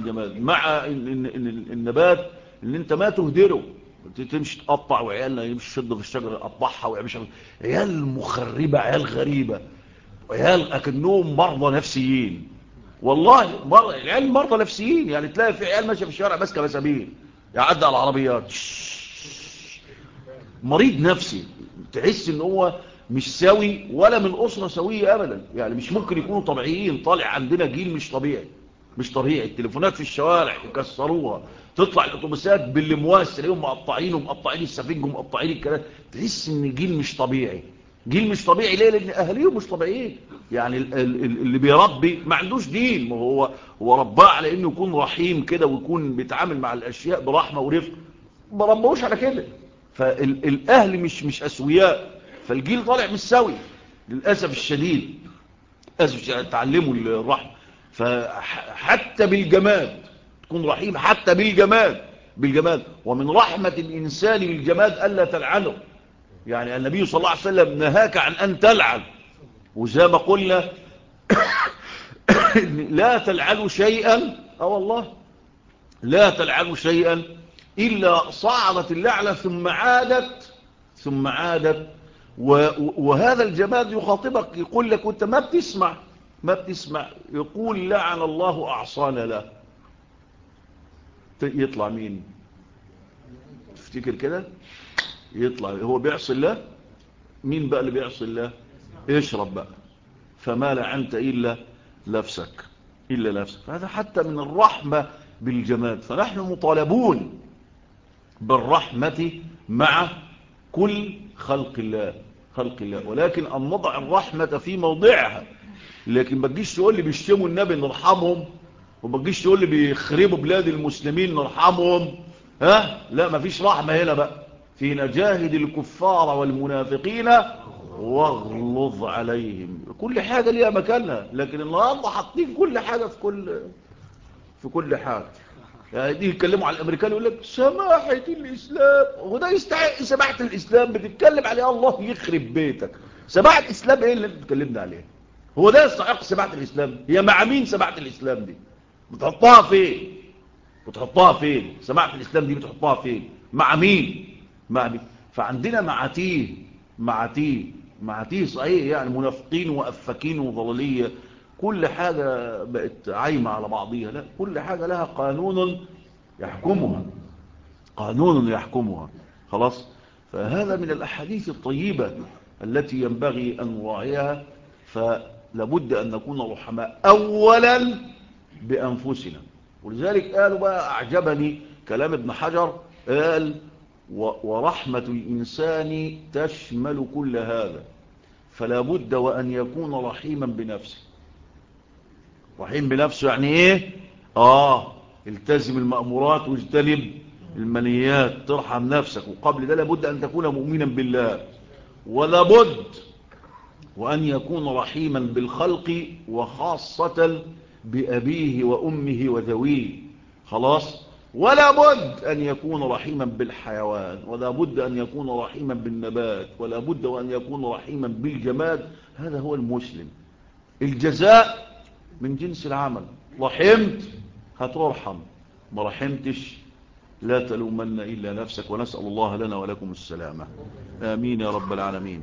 النبات اللي انت ما تهدره، تمشي تقطع، وعيالنا يمشي يشد في الشجرة يقطعها، ويمشي عيال مخربة، عيال غريبة، عيال اكنهم مرضى نفسيين. والله العيال مرضى نفسيين، يعني تلاقي في عيال ماشيه في الشارع ماسكه مسامير، يعدي على العربيات مريض نفسي، تحس ان هو مش سوي ولا من أسرة سوية أبدا. يعني مش ممكن يكونوا طبيعيين. طالع عندنا جيل مش طبيعي، مش طبيعي. التليفونات في الشوارع يكسروها، تطلع الاتوبيسات بالمواس تلاقيهم مقطعين ومقطعين السفنج ومقطعين الكلام. تحس ان جيل مش طبيعي. جيل مش طبيعي ليه؟ لان اهاليهم مش طبيعيين. يعني اللي بيربي ما عندوش دين. هو رباه على انه يكون رحيم كده ويكون بيتعامل مع الاشياء برحمه ورفق، ما ربوش على كده. فالاهل مش اسوياء، فالجيل طالع مش سوي للاسف الشديد. تعلموا الرحمه. فحتى بالجماد تكون رحيم، حتى بالجماد. ومن رحمة الإنسان بالجماد ألا تلعنه. يعني النبي صلى الله عليه وسلم نهاك عن أن تلعن. وزي ما قلنا لا تلعنوا شيئا، والله لا تلعنوا شيئا إلا صعدت اللعنة ثم عادت. وهذا الجماد يخاطبك، يقول لك وانت ما بتسمع يقول لعن الله أعصانا له. يطلع مين؟ تفتكر كده يطلع هو بيعصي الله؟ مين بقى اللي بيعصي الله؟ اشرب بقى. فما لعنت إلا نفسك. فهذا حتى من الرحمة بالجماد. فنحن مطالبون بالرحمة مع كل خلق الله. ولكن أن نضع الرحمة في موضعها. لكن ما تجيش تقول لي بيشتموا النبي نرحمهم، وما تجيش تقول لي بيخربوا بلاد المسلمين نرحمهم. لا، ما فيش رحمة هنا بقى. في نجاهد الكفار والمنافقين واغلظ عليهم. كل حاجة ليها مكانها. لكن النهارده حاطين كل حاجة في كل حاجة. يعني دي يتكلموا على الامريكان يقول لك سماحة الاسلام. وده يستحق سماحة الاسلام؟ بتتكلم عليه الله يخرب بيتك. سماحة الاسلام ايه اللي انت بتكلمنا عليه؟ هو ده يستحق سماحة الاسلام؟ هي مع مين سماحة الاسلام دي؟ بتحطها فين؟ سماحة الاسلام دي بتحطها فين؟ مع مين؟ فعندنا معاتيه صحيح. يعني منافقين وافاكين وضلالية. كل حاجة بقت عايمة على بعضيها. لا، كل حاجة لها قانون يحكمها. خلاص. فهذا من الأحاديث الطيبة التي ينبغي أن نراعيها. فلابد أن نكون رحماء أولا بأنفسنا. ولذلك قالوا بقى، أعجبني كلام ابن حجر، قال ورحمة الإنسان تشمل كل هذا. فلا بد وأن يكون رحيما بنفسه. رحيم بنفسه يعني ايه؟ التزم المأمورات واجتنب المنهيات، ترحم نفسك. وقبل ده لابد أن تكون مؤمنا بالله. ولابد وأن يكون رحيما بالخلق، وخاصة بأبيه وأمه وذويه. خلاص. ولا بد أن يكون رحيما بالحيوان، ولا بد أن يكون رحيما بالنبات، ولا بد أن يكون رحيما بالجماد. هذا هو المسلم. الجزاء من جنس العمل. رحمت هترحم، ما رحمتش لا تلومن إلا نفسك. ونسأل الله لنا ولكم السلامة. آمين يا رب العالمين.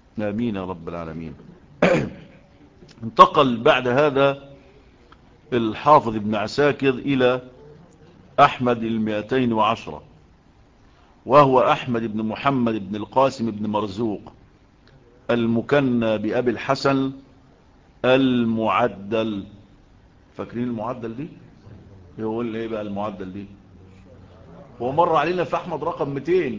انتقل بعد هذا الحافظ ابن عساكر إلى أحمد 210، وهو أحمد بن محمد بن القاسم بن مرزوق المكنى بأبي الحسن المعدل. فاكرين المعدل دي؟ يقول لي ايه بقى المعدل دي؟ هو مر علينا في أحمد رقم 200.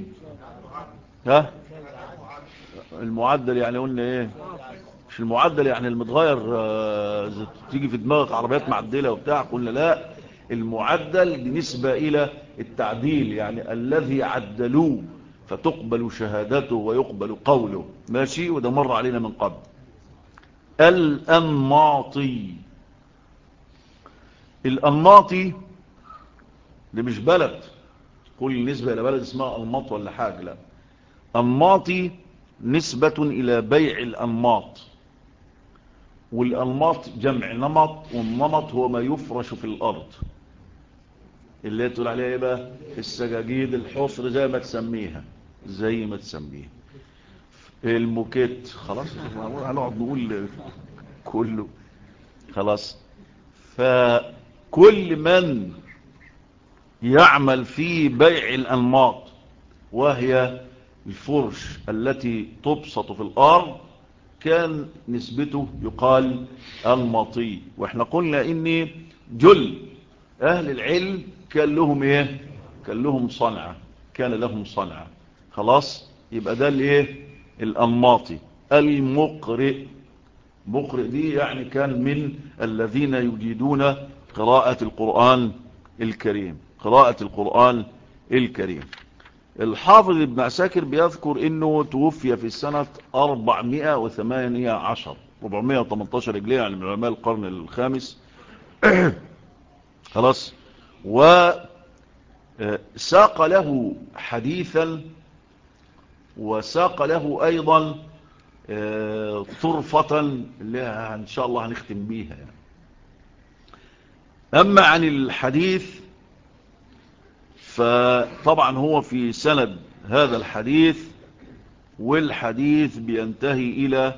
المعدل يعني قلنا ايه؟ مش المعدل يعني المتغير. تيجي في دماغك عربيات معدلة وبتاع. قلنا لا، المعدل بالنسبة إلى التعديل، يعني الذي عدلوه فتقبل شهادته ويقبل قوله. ماشي. وده مر علينا من قبل. الأنماطي ده مش بلد. كل نسبة إلى بلد اسمها أنماط ولا حاجة. لا، أنماطي نسبة إلى بيع الأنماط. والأنماط جمع نمط، والنمط هو ما يفرش في الأرض، اللي تقول عليها ايه بقى؟ السجاجيد، الحصر، زي ما تسميها. الموكيت. خلاص هنقعد نقول كله. خلاص. فكل من يعمل في بيع الأنماط، وهي الفرش التي تبسط في الأرض كان نسبته يقال المطي. واحنا قلنا ان جل اهل العلم كان لهم ايه؟ كان لهم صنعة، كان لهم صنعة. خلاص، يبقى ده الايه؟ الانماطي. المقرئ، مقرئ دي يعني كان من الذين يجيدون قراءة القرآن الكريم، قراءة القرآن الكريم. الحافظ ابن عساكر بيذكر انه توفي في السنة 418 418 هجرية، يعني من علماء القرن الخامس. خلاص. وساق له حديثا، وساق له ايضا طرفة اللي ان شاء الله هنختم بيها يعني. اما عن الحديث فطبعا هو في سند هذا الحديث، والحديث بينتهي إلى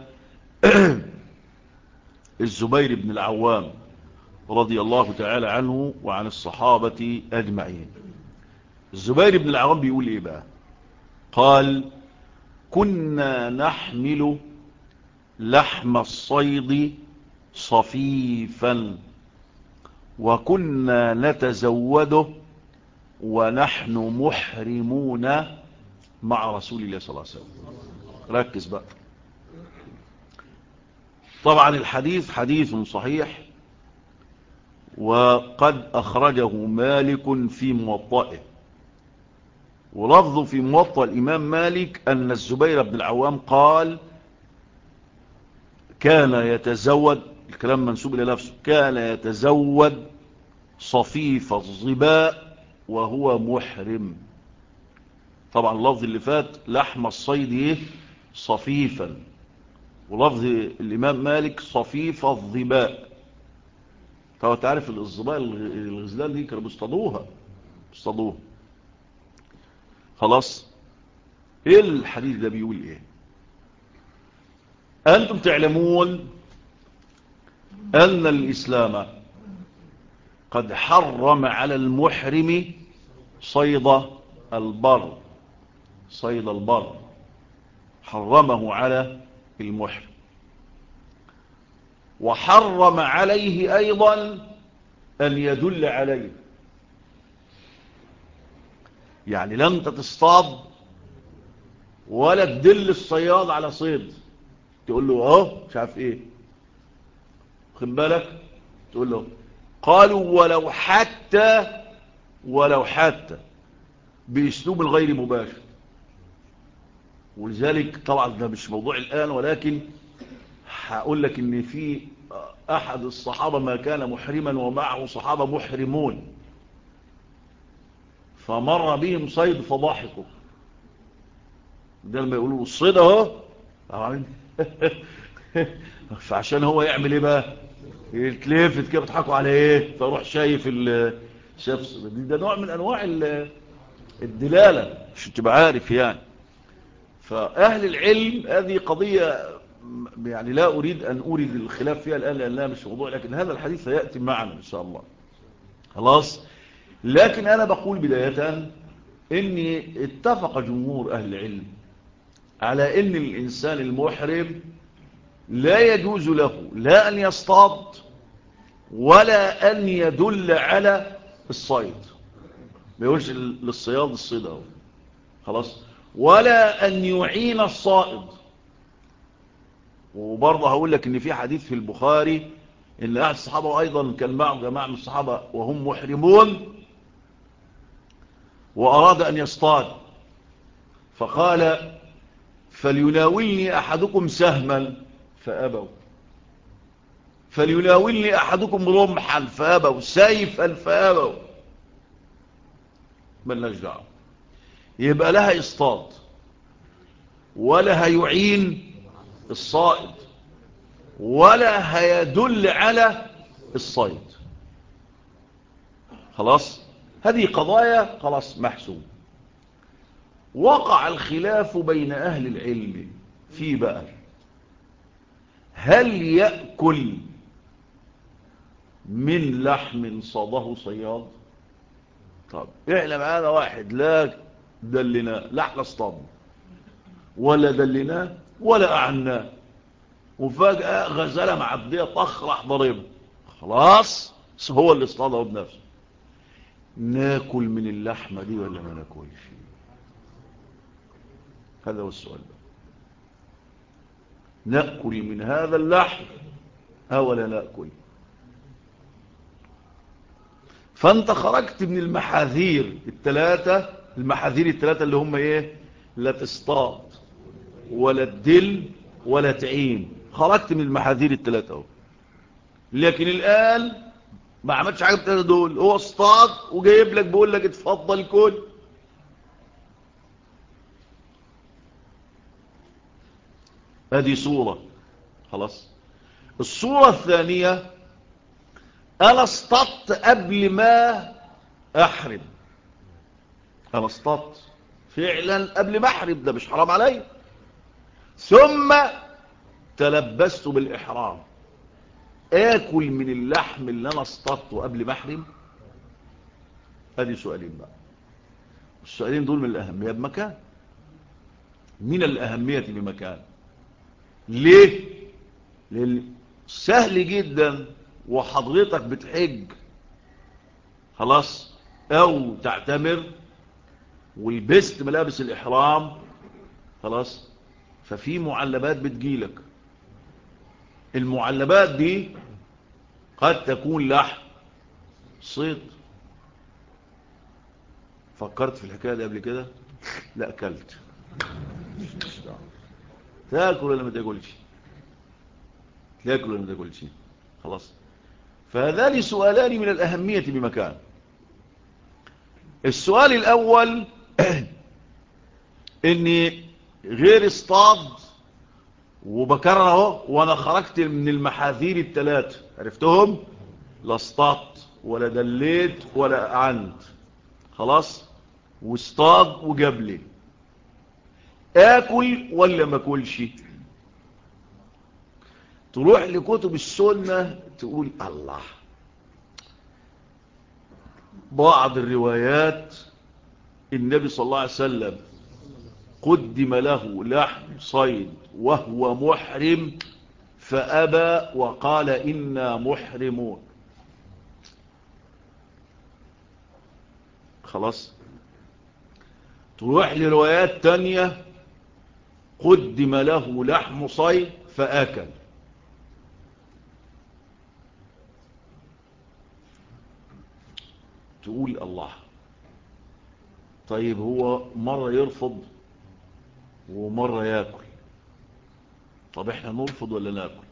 الزبير بن العوام رضي الله تعالى عنه وعن الصحابة أجمعين. الزبير بن العوام بيقول إيه بقى؟ قال: كنا نحمل لحم الصيد صفيفا، وكنا نتزوده ونحن محرمون مع رسول الله صلى الله عليه وسلم. ركز بقى. طبعا الحديث حديث صحيح، وقد أخرجه مالك في موطئه، ولفظه في موطئ الإمام مالك أن الزبير بن العوام قال: كان يتزود، الكلام منسوب إلى نفسه، كان يتزود صفيف الظباء وهو محرم. طبعا اللفظ اللي فات لحم الصيد صفيفا، ولفظ الإمام مالك صفيف الظباء. طبعا تعرف الظباء الغزلان دي كانوا بيصطادوها. خلاص. ايه الحديث ده بيقول ايه؟ انتم تعلمون ان الاسلام قد حرم على المحرم صيد البر، صيد البر حرمه على المحرم، وحرم عليه ايضا ان يدل عليه. يعني لا انت تصطاد ولا تدل الصياد على صيد، تقول له اهو مش عارف ايه، خد بالك، تقول له. قالوا ولو حتى باسلوب الغير مباشر. ولذلك طبعا ده مش موضوع الان، ولكن هقول لك ان في احد الصحابة ما كان محرما ومعه صحابة محرمون، فمر بهم صيد فضحكوا. ده لما يقولوا الصيد اهو فعشان هو يعمل ايه بقى؟ يتلفت كده، بيضحكوا على ايه؟ فروح شايف شاف ده نوع من انواع الدلالة، مش تبقى عارف يعني. فاهل العلم هذه قضية يعني لا اريد ان اريد الخلاف فيها الان لانها مش موضوع، لكن هذا الحديث سيأتي معنا ان شاء الله. خلاص. لكن انا بقول بداية اني اتفق جمهور اهل العلم على ان الانسان المحرم لا يجوز له لا ان يصطاد ولا ان يدل على الصيد، ما يقولش للصياد الصيد اهو، خلاص، ولا ان يعين الصائد. وبرضه هقول لك ان في حديث في البخاري ان احد الصحابه ايضا كان معه جماعه من الصحابه وهم محرمون، واراد ان يصطاد، فقال: فليناولني احدكم سهما، فابوا. فليناولني احدكم رمحا، فابوا. سيفا، فابوا. ملناش دعوه. يبقى لها يصطاد ولا هيعين الصائد ولا هيدل على الصيد. خلاص، هذه قضايا خلاص محسوم. وقع الخلاف بين أهل العلم في بقى هل يأكل من لحم صاده صياد؟ طب اعلم هذا واحد لا دلنا لا احنا اصطادنا ولا دلناه ولا أعناه، وفجأة غزالة معدية طخ راح ضربه، خلاص هو اللي اصطاده بنفسه. ناكل من اللحمة دي ولا ما ناكلش؟ هذا هو السؤال ده. نأكل من هذا اللحم أو لا نأكل؟ فأنت خرجت من المحاذير الثلاثة، اللي هم إيه؟ لا تصطاد ولا تدل ولا تعين، خرجت من المحاذير الثلاثة اهو. لكن الآن ما عملش حاجة بتاعت دول، هو اصطاد وجايب لك بيقول لك اتفضل كل. هذه صورة، خلاص. الصورة الثانية، أنا اصطدت قبل ما أحرم، أنا اصطدت فعلا قبل ما أحرم، ده مش حرام علي، ثم تلبست بالإحرام. آكل من اللحم اللي أنا اصطدته قبل ما أحرم؟ هذه سؤالين بقى. السؤالين دول من الأهمية بمكان، من الأهمية بمكان. ليه؟ لأن سهل جدا وحضرتك بتحج، خلاص، أو تعتمر ولبست ملابس الإحرام، خلاص، ففي معلبات بتجيلك. المعلبات دي قد تكون لحم صيد. فكرت في الحكاية دي قبل كده؟ لا، أكلت. تاكل ولا ما تاكلش؟ تاكل ولا ما تاكلش؟ خلاص. فهذان سؤالان من الأهمية بمكان. السؤال الأول إني غير اصطاد، وبكرر اهو، وانا خرجت من المحاذير الثلاثة عرفتهم، لا اصطدت ولا دليت ولا أعنت، خلاص، واصطاد وجاب لي. آكل ولا ما أكلش؟ تروح لكتب السنة تقول الله، بعض الروايات النبي صلى الله عليه وسلم قدم له لحم صيد وهو محرم فأبى وقال إنا محرمون، خلاص. تروح لروايات تانية قدم له لحم صيد فأكل. تقول الله، طيب هو مرة يرفض ومرة يأكل، طب احنا نرفض ولا نأكل؟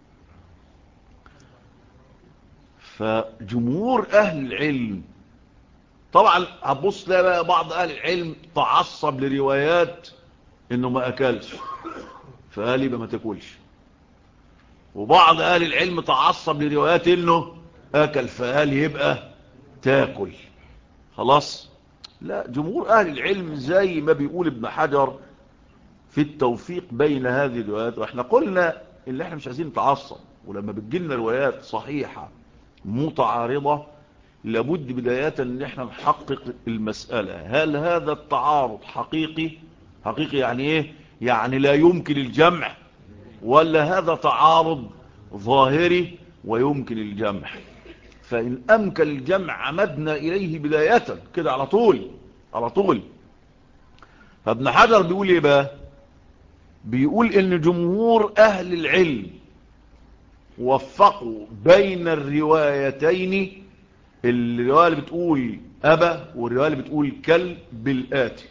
فجمهور أهل العلم، طبعا هتبص تلاقي بقى بعض أهل العلم تعصب لروايات انه ما أكلش فقال يبقى ما تاكلش، وبعض أهل العلم تعصب لروايات انه أكل فقال يبقى تاكل، خلاص. لا، جمهور أهل العلم زي ما بيقول ابن حجر في التوفيق بين هذه الروايات، واحنا قلنا ان احنا مش عايزين نتعصب، ولما بتجيلنا روايات صحيحة متعارضة لابد بداية ان احنا نحقق المسألة، هل هذا التعارض حقيقي؟ حقيقي يعني ايه؟ يعني لا يمكن الجمع، ولا هذا تعارض ظاهري ويمكن الجمع؟ فإن أمكن الجمع عمدنا إليه بداية كده على طول على طول. فابن حجر بيقول ايه بقى؟ بيقول ان جمهور اهل العلم وفقوا بين الروايتين، الرواية اللي بتقول ابى والرواية اللي بتقول كل، بالآتي: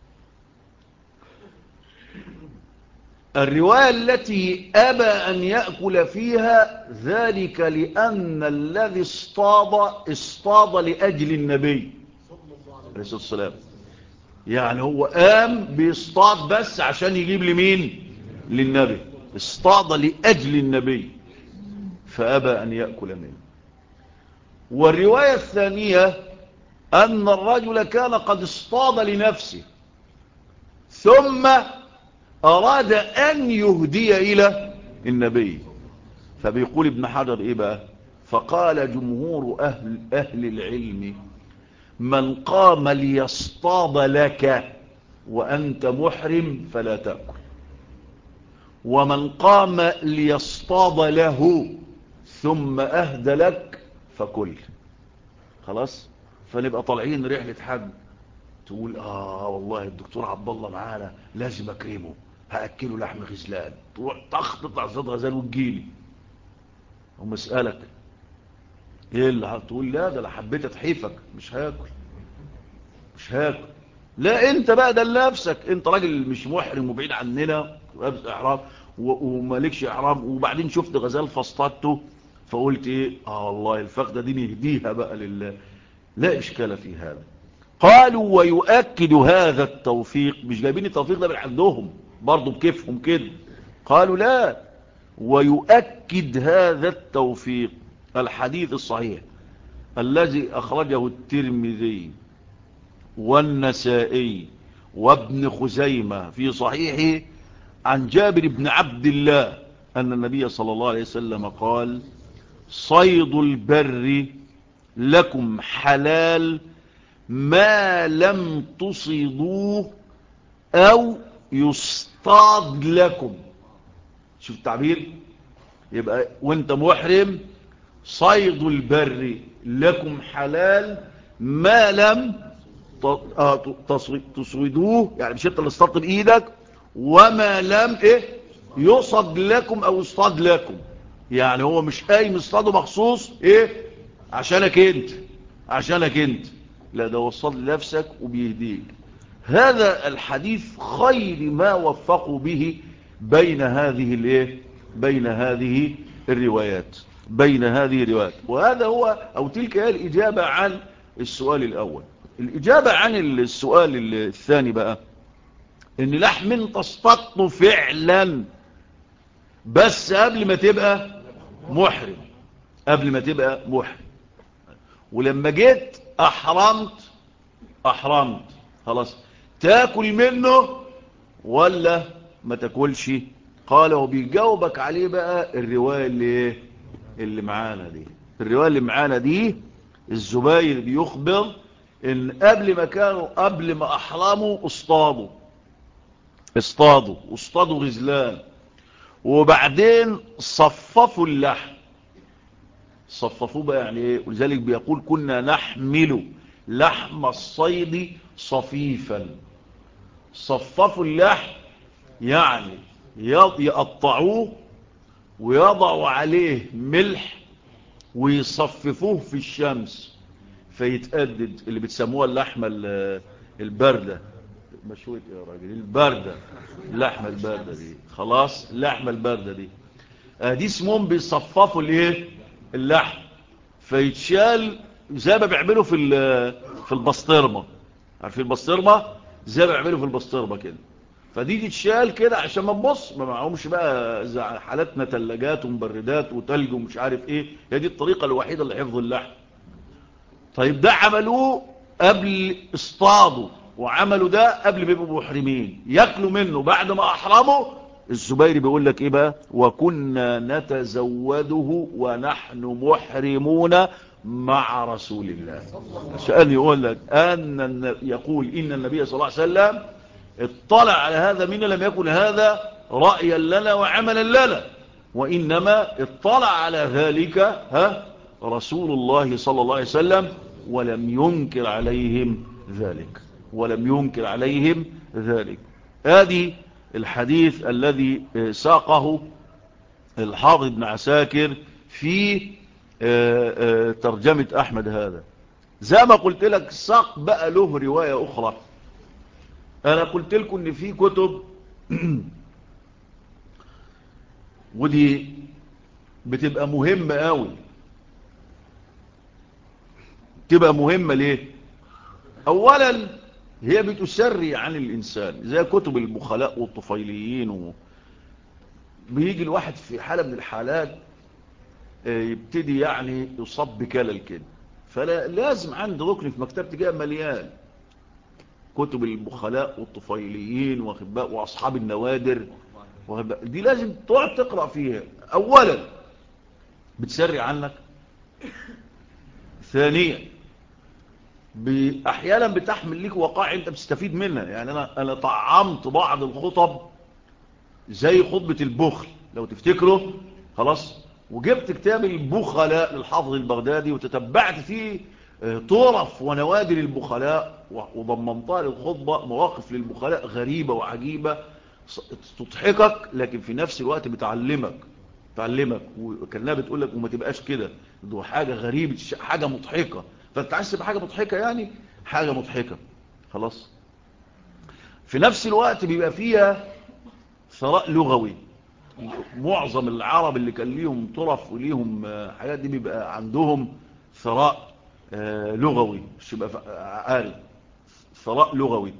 الرواية التي ابى ان يأكل فيها ذلك لان الذي اصطاد لأجل النبي عليه الصلاة والسلام، يعني هو قام بيصطاد بس عشان يجيب لمين؟ للنبي، اصطاد لأجل النبي فأبى أن يأكل منه. والرواية الثانية أن الرجل كان قد اصطاد لنفسه ثم أراد أن يهدي إلى النبي، فبيقول ابن حجر إيه بقى؟ فقال جمهور أهل العلم: من قام ليصطاد لك وأنت محرم فلا تأكل، ومن قام ليصطاد له ثم أهدى لك فكل. خلاص. فنبقى طالعين رحلة حج، تقول والله الدكتور عبد الله معانا لازم أكرمه، هأكله لحم غزلان، تروح تطلع صيد غزال وتجيلي ومسألك ايه اللي تقول لا ده انا حبيت اتحيفك، مش هاكل. لا انت بقى ده لنفسك، انت راجل مش محرم وبعيد عننا ولابس احرام ومالكش احرام، وبعدين شفت غزال فاصطادته فقلت ايه والله الفخده دي نهديها بقى لله. لا اشكال في هذا. قالوا ويؤكد هذا التوفيق، مش جايبين التوفيق ده من عندهم برضه بكيفهم كده، قالوا لا، ويؤكد هذا التوفيق الحديث الصحيح الذي أخرجه الترمذي والنسائي وابن خزيمة في صحيحه عن جابر بن عبد الله أن النبي صلى الله عليه وسلم قال صيد البر لكم حلال ما لم تصيدوه أو يصطاد لكم. شوف التعبير، يبقى وانت محرم صيد البر لكم حلال ما لم تصيدوه، يعني مش انت اللي اصطدت بايدك، وما لم يصد لكم او يصطاد لكم، يعني هو مش قايم يصطاده مخصوص عشانك انت، لا ده وصل لنفسك وبيهديك. هذا الحديث خير ما وفقوا به بين هذه الروايات، وهذا هو أو تلك هي الإجابة عن السؤال الأول. الإجابة عن السؤال الثاني بقى، إن لحم انت اصطدته فعلا بس قبل ما تبقى محرم، ولما جيت أحرمت خلاص، تاكل منه ولا ما تاكلش؟ قال وبيجاوبك عليه بقى الرواية اللي معانا دي الزبير بيخبر ان قبل ما احرموا اصطادوا غزلان، وبعدين صففوا اللحم. صففوه بقى يعني ايه؟ ولذلك بيقول كنا نحمل لحم الصيد صفيفا. صففوا اللحم يعني يقطعوه ويضعوا عليه ملح ويصففوه في الشمس فيتقدد، اللي بتسموها اللحمة الباردة. مشوية يا راجل الباردة، اللحمة الباردة دي خلاص، اللحمة الباردة دي دي اسمهم بيصففوا اللحم فيتشال زي ما بيعملوا في البسطرمة. عارفين البسطرمة؟ زي ما بيعملوا في البسطرمة كده. فدي تتشال كده عشان ما تبص، ما معهمش بقى زي حالاتنا تلاجات ومبردات وتلج ومش عارف ايه، هي دي الطريقة الوحيدة لحفظ اللحم. طيب ده عملوه قبل اصطادوا، وعملوا ده قبل ما يبقوا محرمين، ياكلوا منه بعد ما احرموا. الزبير بيقول لك ايه بقى؟ وكنا نتزوده ونحن محرمون مع رسول الله. عشان يقول لك يقول ان النبي صلى الله عليه وسلم اطلع على هذا منا، لم يكن هذا رأيا لنا وعملا لنا، وإنما اطلع على ذلك رسول الله صلى الله عليه وسلم ولم ينكر عليهم ذلك. هذه الحديث الذي ساقه الحافظ ابن عساكر في ترجمة أحمد هذا. زي ما قلت لك ساق بقى له رواية أخرى. أنا قلت لكم إن في كتب ودي بتبقى مهمة قوي. تبقى مهمة ليه؟ أولا هي بتسري عن الإنسان، زي كتب البخلاء والطفيليين بيجي الواحد في حالة من الحالات يبتدي يعني يصاب بكلل كده، فلازم عند ركن في مكتبتي جاء مليان كتب البخلاء والطفيليين وأصحاب النوادر، دي لازم تقعد تقرأ فيها. أولا بتسري عنك، ثانيا احيانا بتحمل لك وقائع انت بتستفيد منها. يعني انا طعمت بعض الخطب زي خطبة البخل لو تفتكروا، خلاص، وجبت كتاب البخلاء للحافظ البغدادي وتتبعت فيه طرف ونوادر البخلاء وضمنتها للخطبة، مواقف للبخلاء غريبة وعجيبة تضحكك لكن في نفس الوقت بتعلمك وكانها بتقول لك وما تبقاش كده، ده حاجة غريبة، حاجة مضحكة، فانت عايز تبقى حاجة مضحكة، يعني حاجة مضحكة. خلاص، في نفس الوقت بيبقى فيها ثراء لغوي. معظم العرب اللي كان ليهم طرف وليهم حاجات دي بيبقى عندهم ثراء لغوي، مش يبقى عارف ثراء لغوي.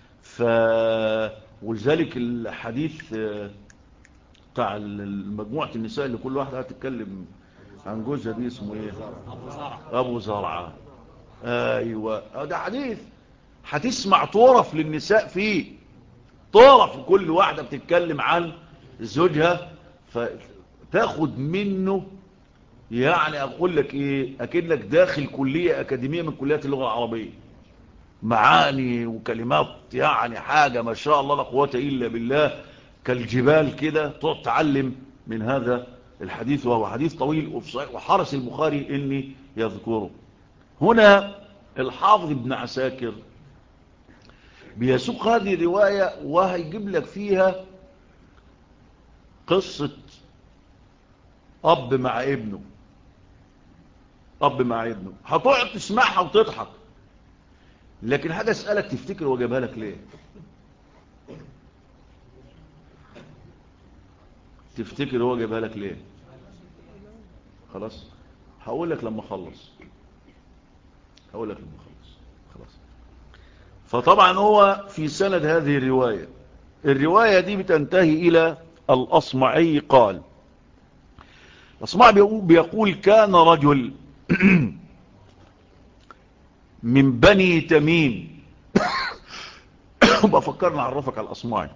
ولذلك الحديث بتاع مجموعة النساء اللي كل واحدة هتتكلم عن جوزها دي اسمه ايه؟ ابو زرعة. ايوه، ده حديث هتسمع طرف للنساء فيه، طرف كل واحدة بتتكلم عن زوجها، فتاخد منه، يعني اقول لك ايه، اكنك داخل كلية اكاديمية من كليات اللغة العربية، معاني وكلمات، يعني حاجة ما شاء الله لا قوة الا بالله، كالجبال كده، تقعد تعلم من هذا الحديث، وهو حديث طويل وحرص البخاري اني يذكره. هنا الحافظ ابن عساكر بيسوق هذه الرواية وهيجيب لك فيها قصة أب مع ابنه، هتقعد تسمعها وتضحك، لكن حاجة أسألك تفتكر هو جابها لك ليه؟ تفتكر هو جابها لك ليه؟ خلاص، هقول لك لما اخلص، خلاص. فطبعا هو في سند هذه الرواية دي بتنتهي إلى الأصمعي قال، الأصمعي بيقول كان رجل من بني تميم. بفكر نعرفك على الأصمعي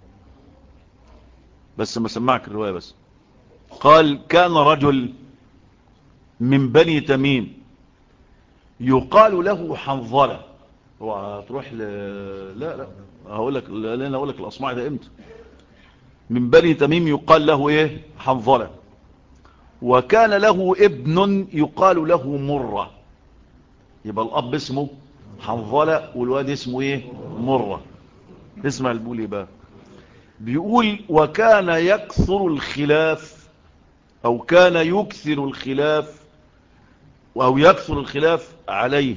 بس ما سمعك الرواية بس. قال كان رجل من بني تميم يقال له حنظلة. هو هتروح لا هقول لك، لأن أقول لك الأصمعي ده امتى. من بني تميم يقال له ايه؟ حنظلة. وكان له ابن يقال له مرة. يبقى الأب اسمه حنظلة والواد اسمه ايه؟ مرة. اسمع البولي بقى، بيقول وكان يكثر الخلاف، أو كان يكثر الخلاف، أو يكثر الخلاف عليه.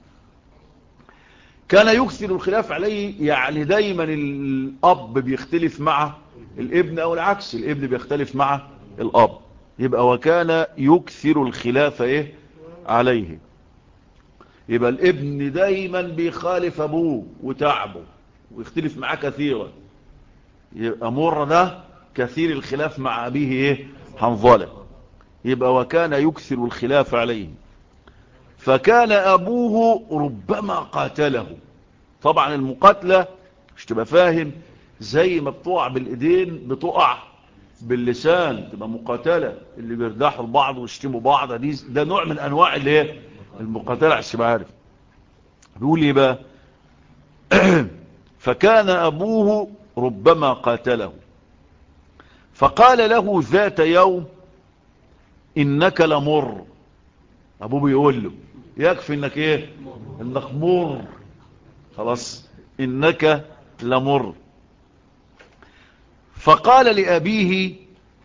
كان يكثر الخلاف عليه يعني دايما الأب بيختلف مع الابن، أو العكس، الابن بيختلف مع الأب. يبقى وكان يكثر الخلاف ايه؟ عليه. يبقى الابن دايما بيخالف أبوه وتعبه ويختلف معاه كثيرا. يبقى مر ده كثير الخلاف مع أبيه ايه؟ حنظلة. يبقى وكان يكثر الخلاف عليه، فكان أبوه ربما قاتله. طبعا المقاتلة مش تبقى فاهم، زي ما بتقع بالإيدين بتقع باللسان، تبقى مقاتلة، اللي بيردحوا البعض ويشتموا بعض، ده نوع من أنواع اللي هي المقاتلة، عشان عارف. بيقول ايه بقى؟ فكان أبوه ربما قاتله، فقال له ذات يوم إنك لمر. أبوه بيقول له يكفي إنك إيه؟ إنك مر، خلاص، إنك لمر. فقال لأبيه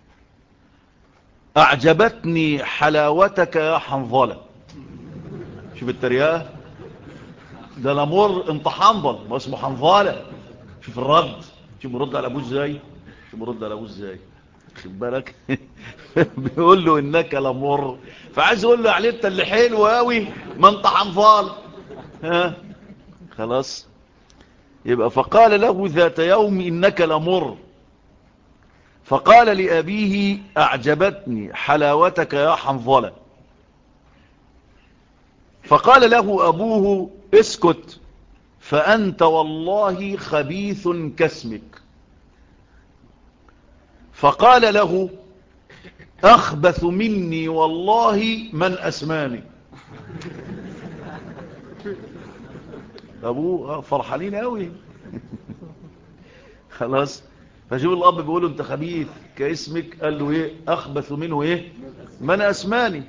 أعجبتني حلاوتك يا حنظلة. شوف التريقة، ده لمر انت حنظل ما اسمه حنظلة. شوف الرد، شوف برد على أبوه إزاي، خد بالك. بيقول له إنك لمر، فعايز يقول له عليه انت اللي حلو قوي، ما انت حنظل. ها خلاص. يبقى فقال له ذات يوم إنك لمر، فقال لأبيه أعجبتني حلاوتك يا حنظلة. فقال له أبوه اسكت، فأنت والله خبيث كاسمك. فقال له أخبث مني والله من أسماني. ابوه فرحانين قوي. خلاص. فشوف الاب بيقول له انت خبيث كاسمك، قال له ايه؟ اخبث منه ايه؟ من اسماني.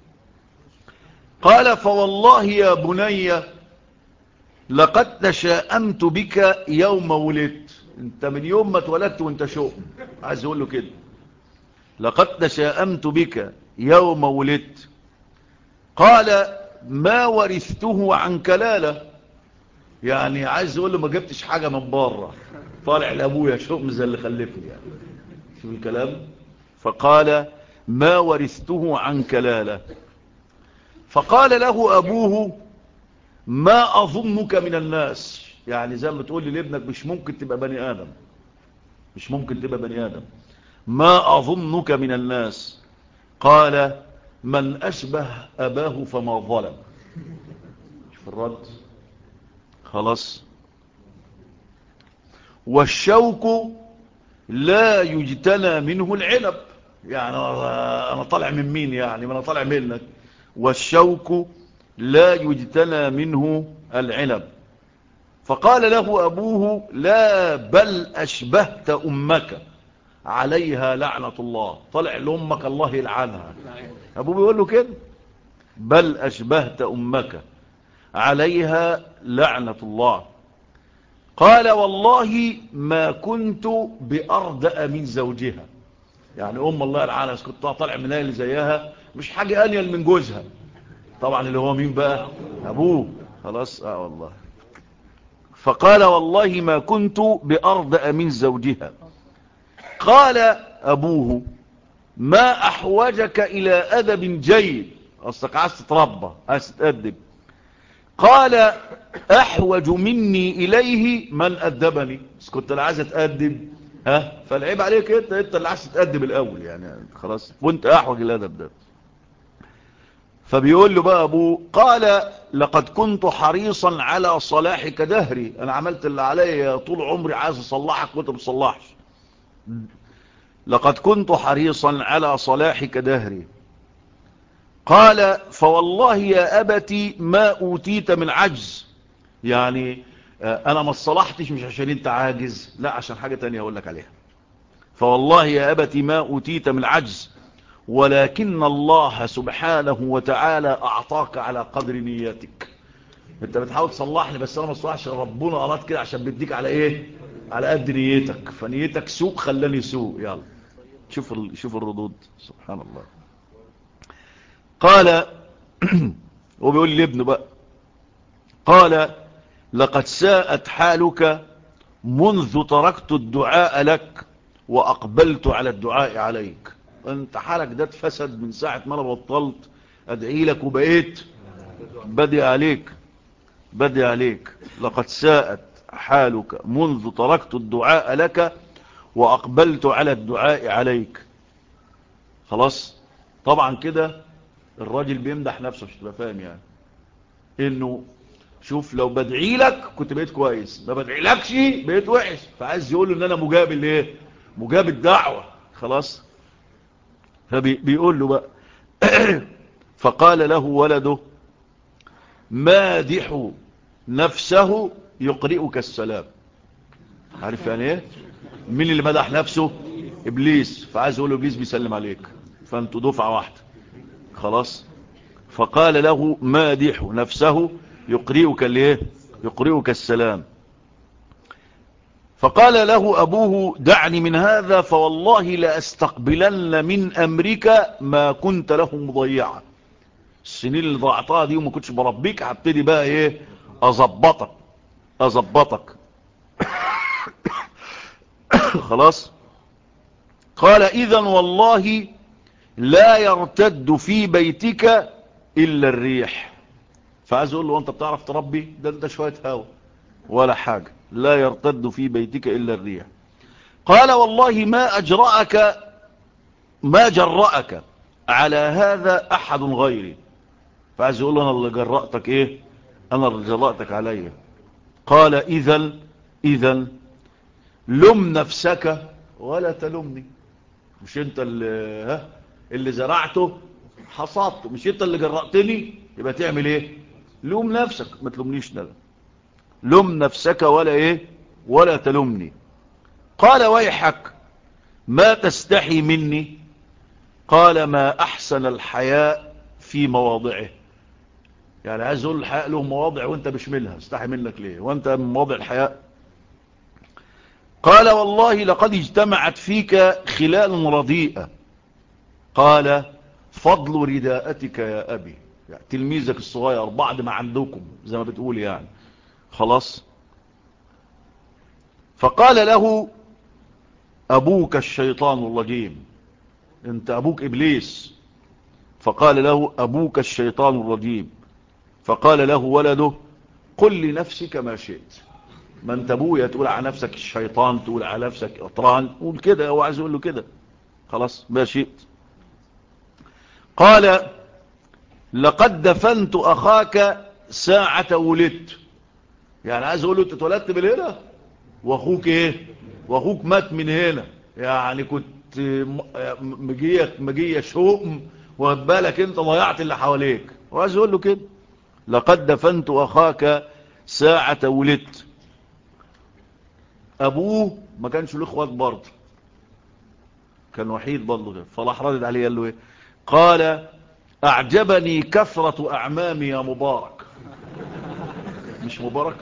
قال فوالله يا بني لقد تشاءمت بك يوم ولدت. انت من يوم ما اتولدت وانت شؤم. عايز يقول له كده، لقد تشاءمت بك يوم ولدت. قال ما ورثته عن كلالة. يعني عايز يقول له ما جبتش حاجة من بره، طالع لابويا شؤم زي اللي خلفني يعني. شوف الكلام. فقال ما ورثته عن كلالة. فقال له أبوه ما أظنك من الناس. يعني زي ما تقول لي لابنك مش ممكن تبقى بني آدم، مش ممكن تبقى بني آدم. ما أظنك من الناس. قال من أشبه أباه فما ظلم. شوف الرد. خلاص. والشوك لا يجتنى منه العنب. يعني أنا طالع من مين يعني؟ ما أنا طالع منك. والشوك لا يجتنى منه العنب. فقال له أبوه لا بل أشبهت أمك عليها لعنة الله. طلع لأمك الله يلعنها. أبوه بيقول له كده بل أشبهت أمك عليها لعنة الله. قال والله ما كنت بأردأ من زوجها. يعني أم الله يلعنها كنت طالع من اللي زيها، مش حاجة أنيل من جوزها. طبعا اللي هو مين بقى؟ أبوه. خلاص. والله. فقال والله ما كنت بأردأ من زوجها. قال أبوه ما أحوجك إلى أدب جيد. أصلك عايز تتربى، عايز تتأدب. قال أحوج مني إليه من أدبني. بس كنت اللي عايز أتأدب، فالعيب عليك أنت اللي عايز تتأدب الأول يعني. خلاص. وانت أحوج الأدب ده. فبيقول له بقى أبوه قال لقد كنت حريصا على صلاحك دهري. أنا عملت اللي علي طول عمري، عايز أصلحك وانت بتصلحش. لقد كنت حريصا على صلاحك دهري. قال فوالله يا أبتي ما أوتيت من عجز. يعني أنا ما صلحتش مش عشان أنت عاجز، لا عشان حاجة تانية أقول لك عليها. فوالله يا أبتي ما أوتيت من عجز ولكن الله سبحانه وتعالى أعطاك على قدر نيتك. أنت بتحاول تصلحني بس أنا ما صلحش، ربنا أراد كده عشان بديك على إيه؟ على قد نيتك. فنيتك سوء خلاني سوء. يلا شوف الردود. سبحان الله. قال وبيقول لابنه بقى قال لقد ساءت حالك منذ تركت الدعاء لك وأقبلت على الدعاء عليك. انت حالك ده اتفسد من ساعة ما انا بطلت ادعي لك وبقيت بدي عليك. لقد ساءت حالك منذ تركت الدعاء لك وأقبلت على الدعاء عليك. خلاص. طبعا كده الراجل بيمدح نفسه، مش تبقى فاهم يعني انه شوف لو بدعي لك كنت بقيت كويس، ما بدعي لكش بقيت وحش. فعايز يقول له ان انا مجاب الايه؟ مجاب الدعوة. خلاص. فبيقول له بقى فقال له ولده مادح نفسه يقرئك السلام. عارف يعني ايه؟ مين اللي مدح نفسه؟ ابليس. فعايز يقول له ابليس بيسلم عليك، فانتوا دفعة واحدة. خلاص. فقال له مادح نفسه يقرئك الايه؟ يقرئك السلام. فقال له أبوه دعني من هذا فوالله لأستقبلن من أمرك ما كنت له مضيعا. السنين اللي ضاعتها دي وما كنتش بربيك هبتدي بقى ايه؟ أظبطك. خلاص. قال إذن والله لا يرتد في بيتك إلا الريح. فعايز أقول له أنت بتعرف تربي؟ ده شوية هوا ولا حاجة. لا يرتد في بيتك إلا الريح. قال والله ما جرأك على هذا أحد غيري. فعايز يقول له أنا اللي جرأتك إيه؟ أنا اللي جرأتك علي. قال إذن لم نفسك ولا تلمني. مش أنت اللي زرعته حصدته، مش أنت اللي جرأتني، يبقى تعمل إيه؟ لوم نفسك ما تلومنيش ندى، لوم نفسك ولا ايه ولا تلومني. قال ويحك ما تستحي مني؟ قال ما احسن الحياء في مواضعه. يعني عايز اقول الحياء له مواضع وانت بشملها، استحي منك ليه وانت من مواضع الحياء؟ قال والله لقد اجتمعت فيك خلال رديئة. قال فضل رداءتك يا ابي، يعني تلميذك الصغير بعد ما عندكم زي ما بتقول يعني خلاص. فقال له ابوك الشيطان الرجيم، انت ابوك ابليس. فقال له ابوك الشيطان الرجيم. فقال له ولده قل لنفسك ما شئت. ما انت ابويا تقول على نفسك الشيطان، تقول على نفسك اطران، قول كده. هو عايز يقول له كده خلاص ما شئت. قال لقد دفنت اخاك ساعة ولدت. يعني عايز اقول له انت اتولدت من هنا واخوك ايه، واخوك مات من هنا. يعني كنت مجيه شؤم وبالك انت ضيعت اللي حواليك. وعايز اقول له كده لقد دفنت اخاك ساعة ولدت. ابوه ما كانش له اخوات برضه، كان وحيد برضه كده. فراح ردد عليه قال له ايه؟ قال اعجبني كثرة اعمامي يا مبارك. مش مبارك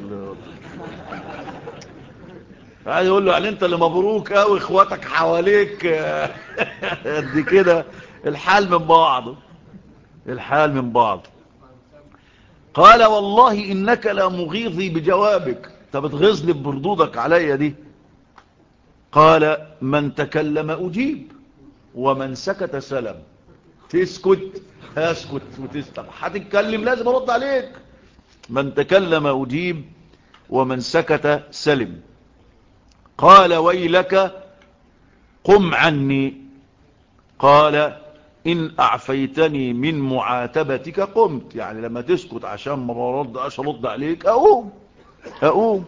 عايز يقول له يعني انت اللي مبروك قوي اخواتك حواليك قد كده. الحال من بعض، الحال من بعض. قال والله انك لا مغيظي بجوابك، انت بتغيظني بردودك عليا دي. قال من تكلم اجيب ومن سكت سلم. تسكت اسكت وتسلم، هتتكلم لازم ارد عليك. من تكلم اجيب ومن سكت سلم. قال ويلك قم عني. قال إن أعفيتني من معاتبتك قمت. يعني لما تسكت عشان ما برد عليك أقوم.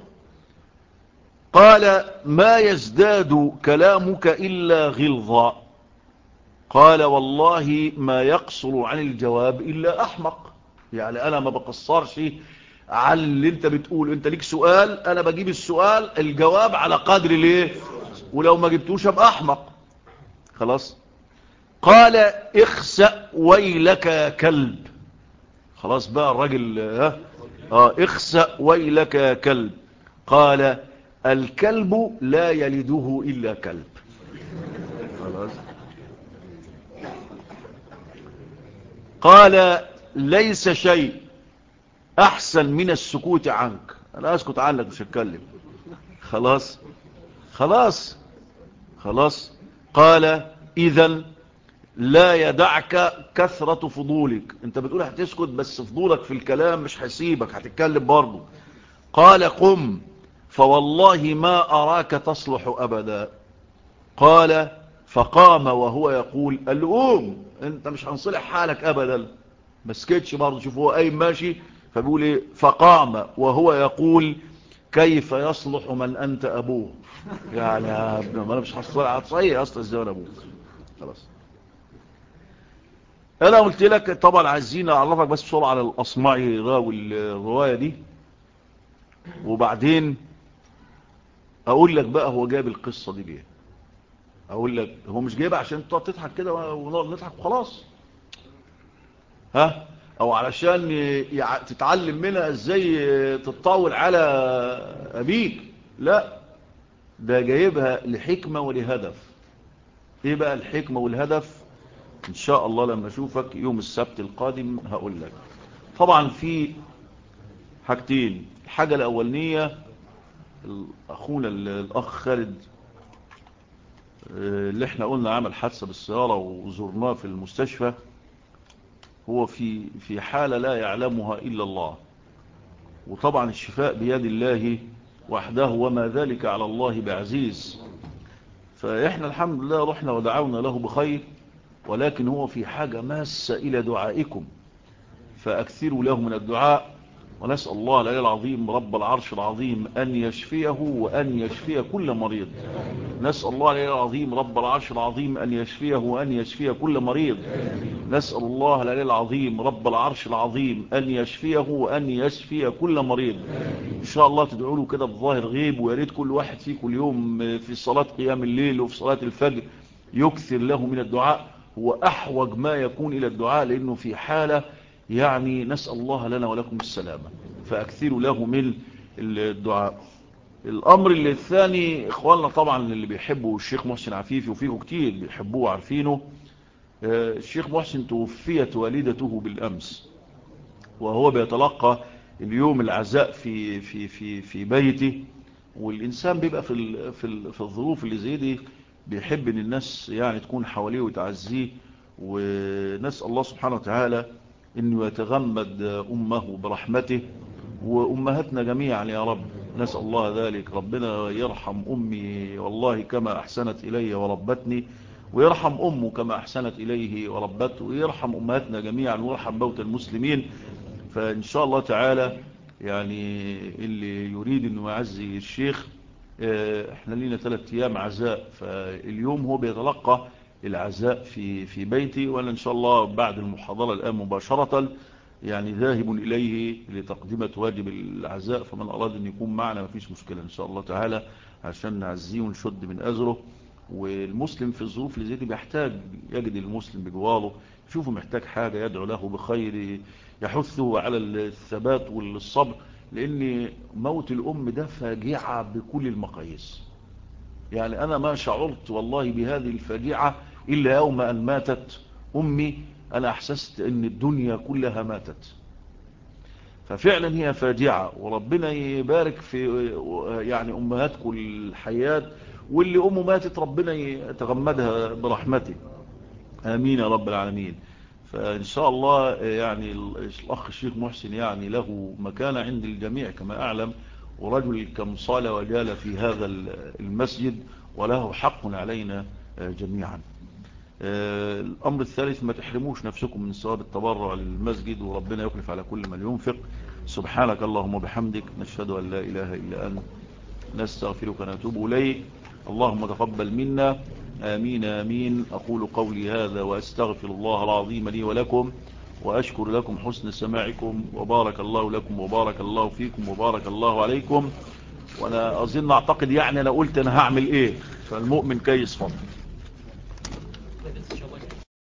قال ما يزداد كلامك إلا غلظا. قال والله ما يقصر عن الجواب إلا أحمق. يعني أنا ما بقصرش على اللي انت بتقول. انت ليك سؤال، أنا بجيب السؤال الجواب على قدر ليه، ولو ما جبتوش ابقى أحمق خلاص. قال اخسأ ويلك يا كلب. خلاص بقى الراجل اخسأ ويلك يا كلب. قال الكلب لا يلده إلا كلب. خلاص. قال ليس شيء أحسن من السكوت عنك. أنا أسكت عنك مش هتكلم. خلاص خلاص خلاص. قال إذن لا يدعك كثرة فضولك. انت بتقول هتسكت بس فضولك في الكلام مش هيسيبك، هتتكلم برضه. قال قم فوالله ما أراك تصلح أبدا. قال فقام وهو يقول قال له قوم انت مش هنصلح حالك أبدا. ما سكتش برضه. شوف هو قايم ماشي فبيقول ايه؟ فقام وهو يقول كيف يصلح من أنت أبوه. يعني يا ابن ما انا مش هتصيح اصلا ازاي انا ابوه. خلاص. انا قلت لك طبعا عايزين اعرفك بس بسرعه على الاصمعي راوي الروايه دي، وبعدين اقول لك بقى هو جاب القصه دي ليه. اقول لك هو مش جايبها عشان تقعد تضحك كده ونقعد نضحك وخلاص، ها، او علشان تتعلم منها ازاي تتطاول على ابيك. لا، ده جايبها لحكمه ولهدف. ايه بقى الحكمه والهدف؟ ان شاء الله لما اشوفك يوم السبت القادم هقول لك. طبعا في حاجتين. الحاجة الأولانية أخونا الأخ خالد اللي احنا قلنا عمل حادثة بالسيارة وزرناه في المستشفى، هو في حالة لا يعلمها إلا الله، وطبعا الشفاء بيد الله وحده وما ذلك على الله بعزيز. فإحنا الحمد لله رحنا ودعونا له بخير، ولكن هو في حاجة ماسة إلى دعائكم، فأكثروا له من الدعاء ونسأل الله العلي العظيم رب العرش العظيم أن يشفيه وأن يشفي كل مريض. نسأل الله العلي العظيم رب العرش العظيم أن يشفيه وأن يشفي كل مريض. نسأل الله العلي العظيم رب العرش العظيم أن يشفيه وأن يشفي كل مريض. إن شاء الله تدعوا له كده بظاهر غيب، وياريت كل واحد فيكم اليوم في صلاة قيام الليل وفي صلاة الفجر يكثر له من الدعاء. هو أحوج ما يكون إلى الدعاء، لأنه في حالة يعني نسأل الله لنا ولكم السلامة، فأكثروا له من الدعاء. الأمر الثاني، إخواننا طبعا اللي بيحبوا الشيخ محسن عفيفي وفيه كتير بيحبوه عارفينه، الشيخ محسن توفيت والدته بالأمس، وهو بيتلقى اليوم العزاء في بيته. والإنسان بيبقى في الظروف اللي زي دي بيحب ان الناس يعني تكون حواليه وتعزيه، ونسأل الله سبحانه وتعالى انه يتغمد امه برحمته وامهاتنا جميعا يا رب. نسأل الله ذلك. ربنا يرحم امي والله كما احسنت الي وربتني، ويرحم امه كما احسنت اليه وربته، ويرحم امهاتنا جميعا، ويرحم موتى المسلمين. فان شاء الله تعالى يعني اللي يريد انه يعزي الشيخ، احنا لينا 3 ايام عزاء، فاليوم هو بيتلقى العزاء في بيتي، وانا ان شاء الله بعد المحاضرة الان مباشرة يعني ذاهب اليه لتقديمة واجب العزاء. فمن اراد ان يكون معنا مفيش مشكلة ان شاء الله تعالى، عشان نعزيه ونشد من ازره. والمسلم في الظروف اللي زي دي بيحتاج يجد المسلم بجواره، يشوفه محتاج حاجة يدعو له بخير، يحثه على الثبات والصبر، لان موت الام ده فاجعة بكل المقاييس. يعني انا ما شعرت والله بهذه الفاجعة الا يوم ان ماتت امي، انا احسست ان الدنيا كلها ماتت. ففعلا هي فاجعة، وربنا يبارك في يعني امهاتكم الحيات، واللي امه ماتت ربنا يتغمدها برحمته، امين يا رب العالمين. فان شاء الله يعني الاخ الشيخ محسن يعني له مكانة عند الجميع كما اعلم، ورجل كم صال وجال في هذا المسجد، وله حق علينا جميعا. الامر الثالث، ما تحرموش نفسكم من ثواب التبرع للمسجد، وربنا يخلف على كل من ينفق. سبحانك اللهم وبحمدك، نشهد ان لا اله الا انت، نستغفرك ونتوب إليك. اللهم تقبل منا، آمين آمين. أقول قولي هذا وأستغفر الله العظيم لي ولكم، وأشكر لكم حسن سماعكم، وبارك الله لكم وبارك الله فيكم وبارك الله عليكم. وأنا أظن أعتقد يعني أنا قلت أنا هعمل إيه، فالمؤمن كيس فضل.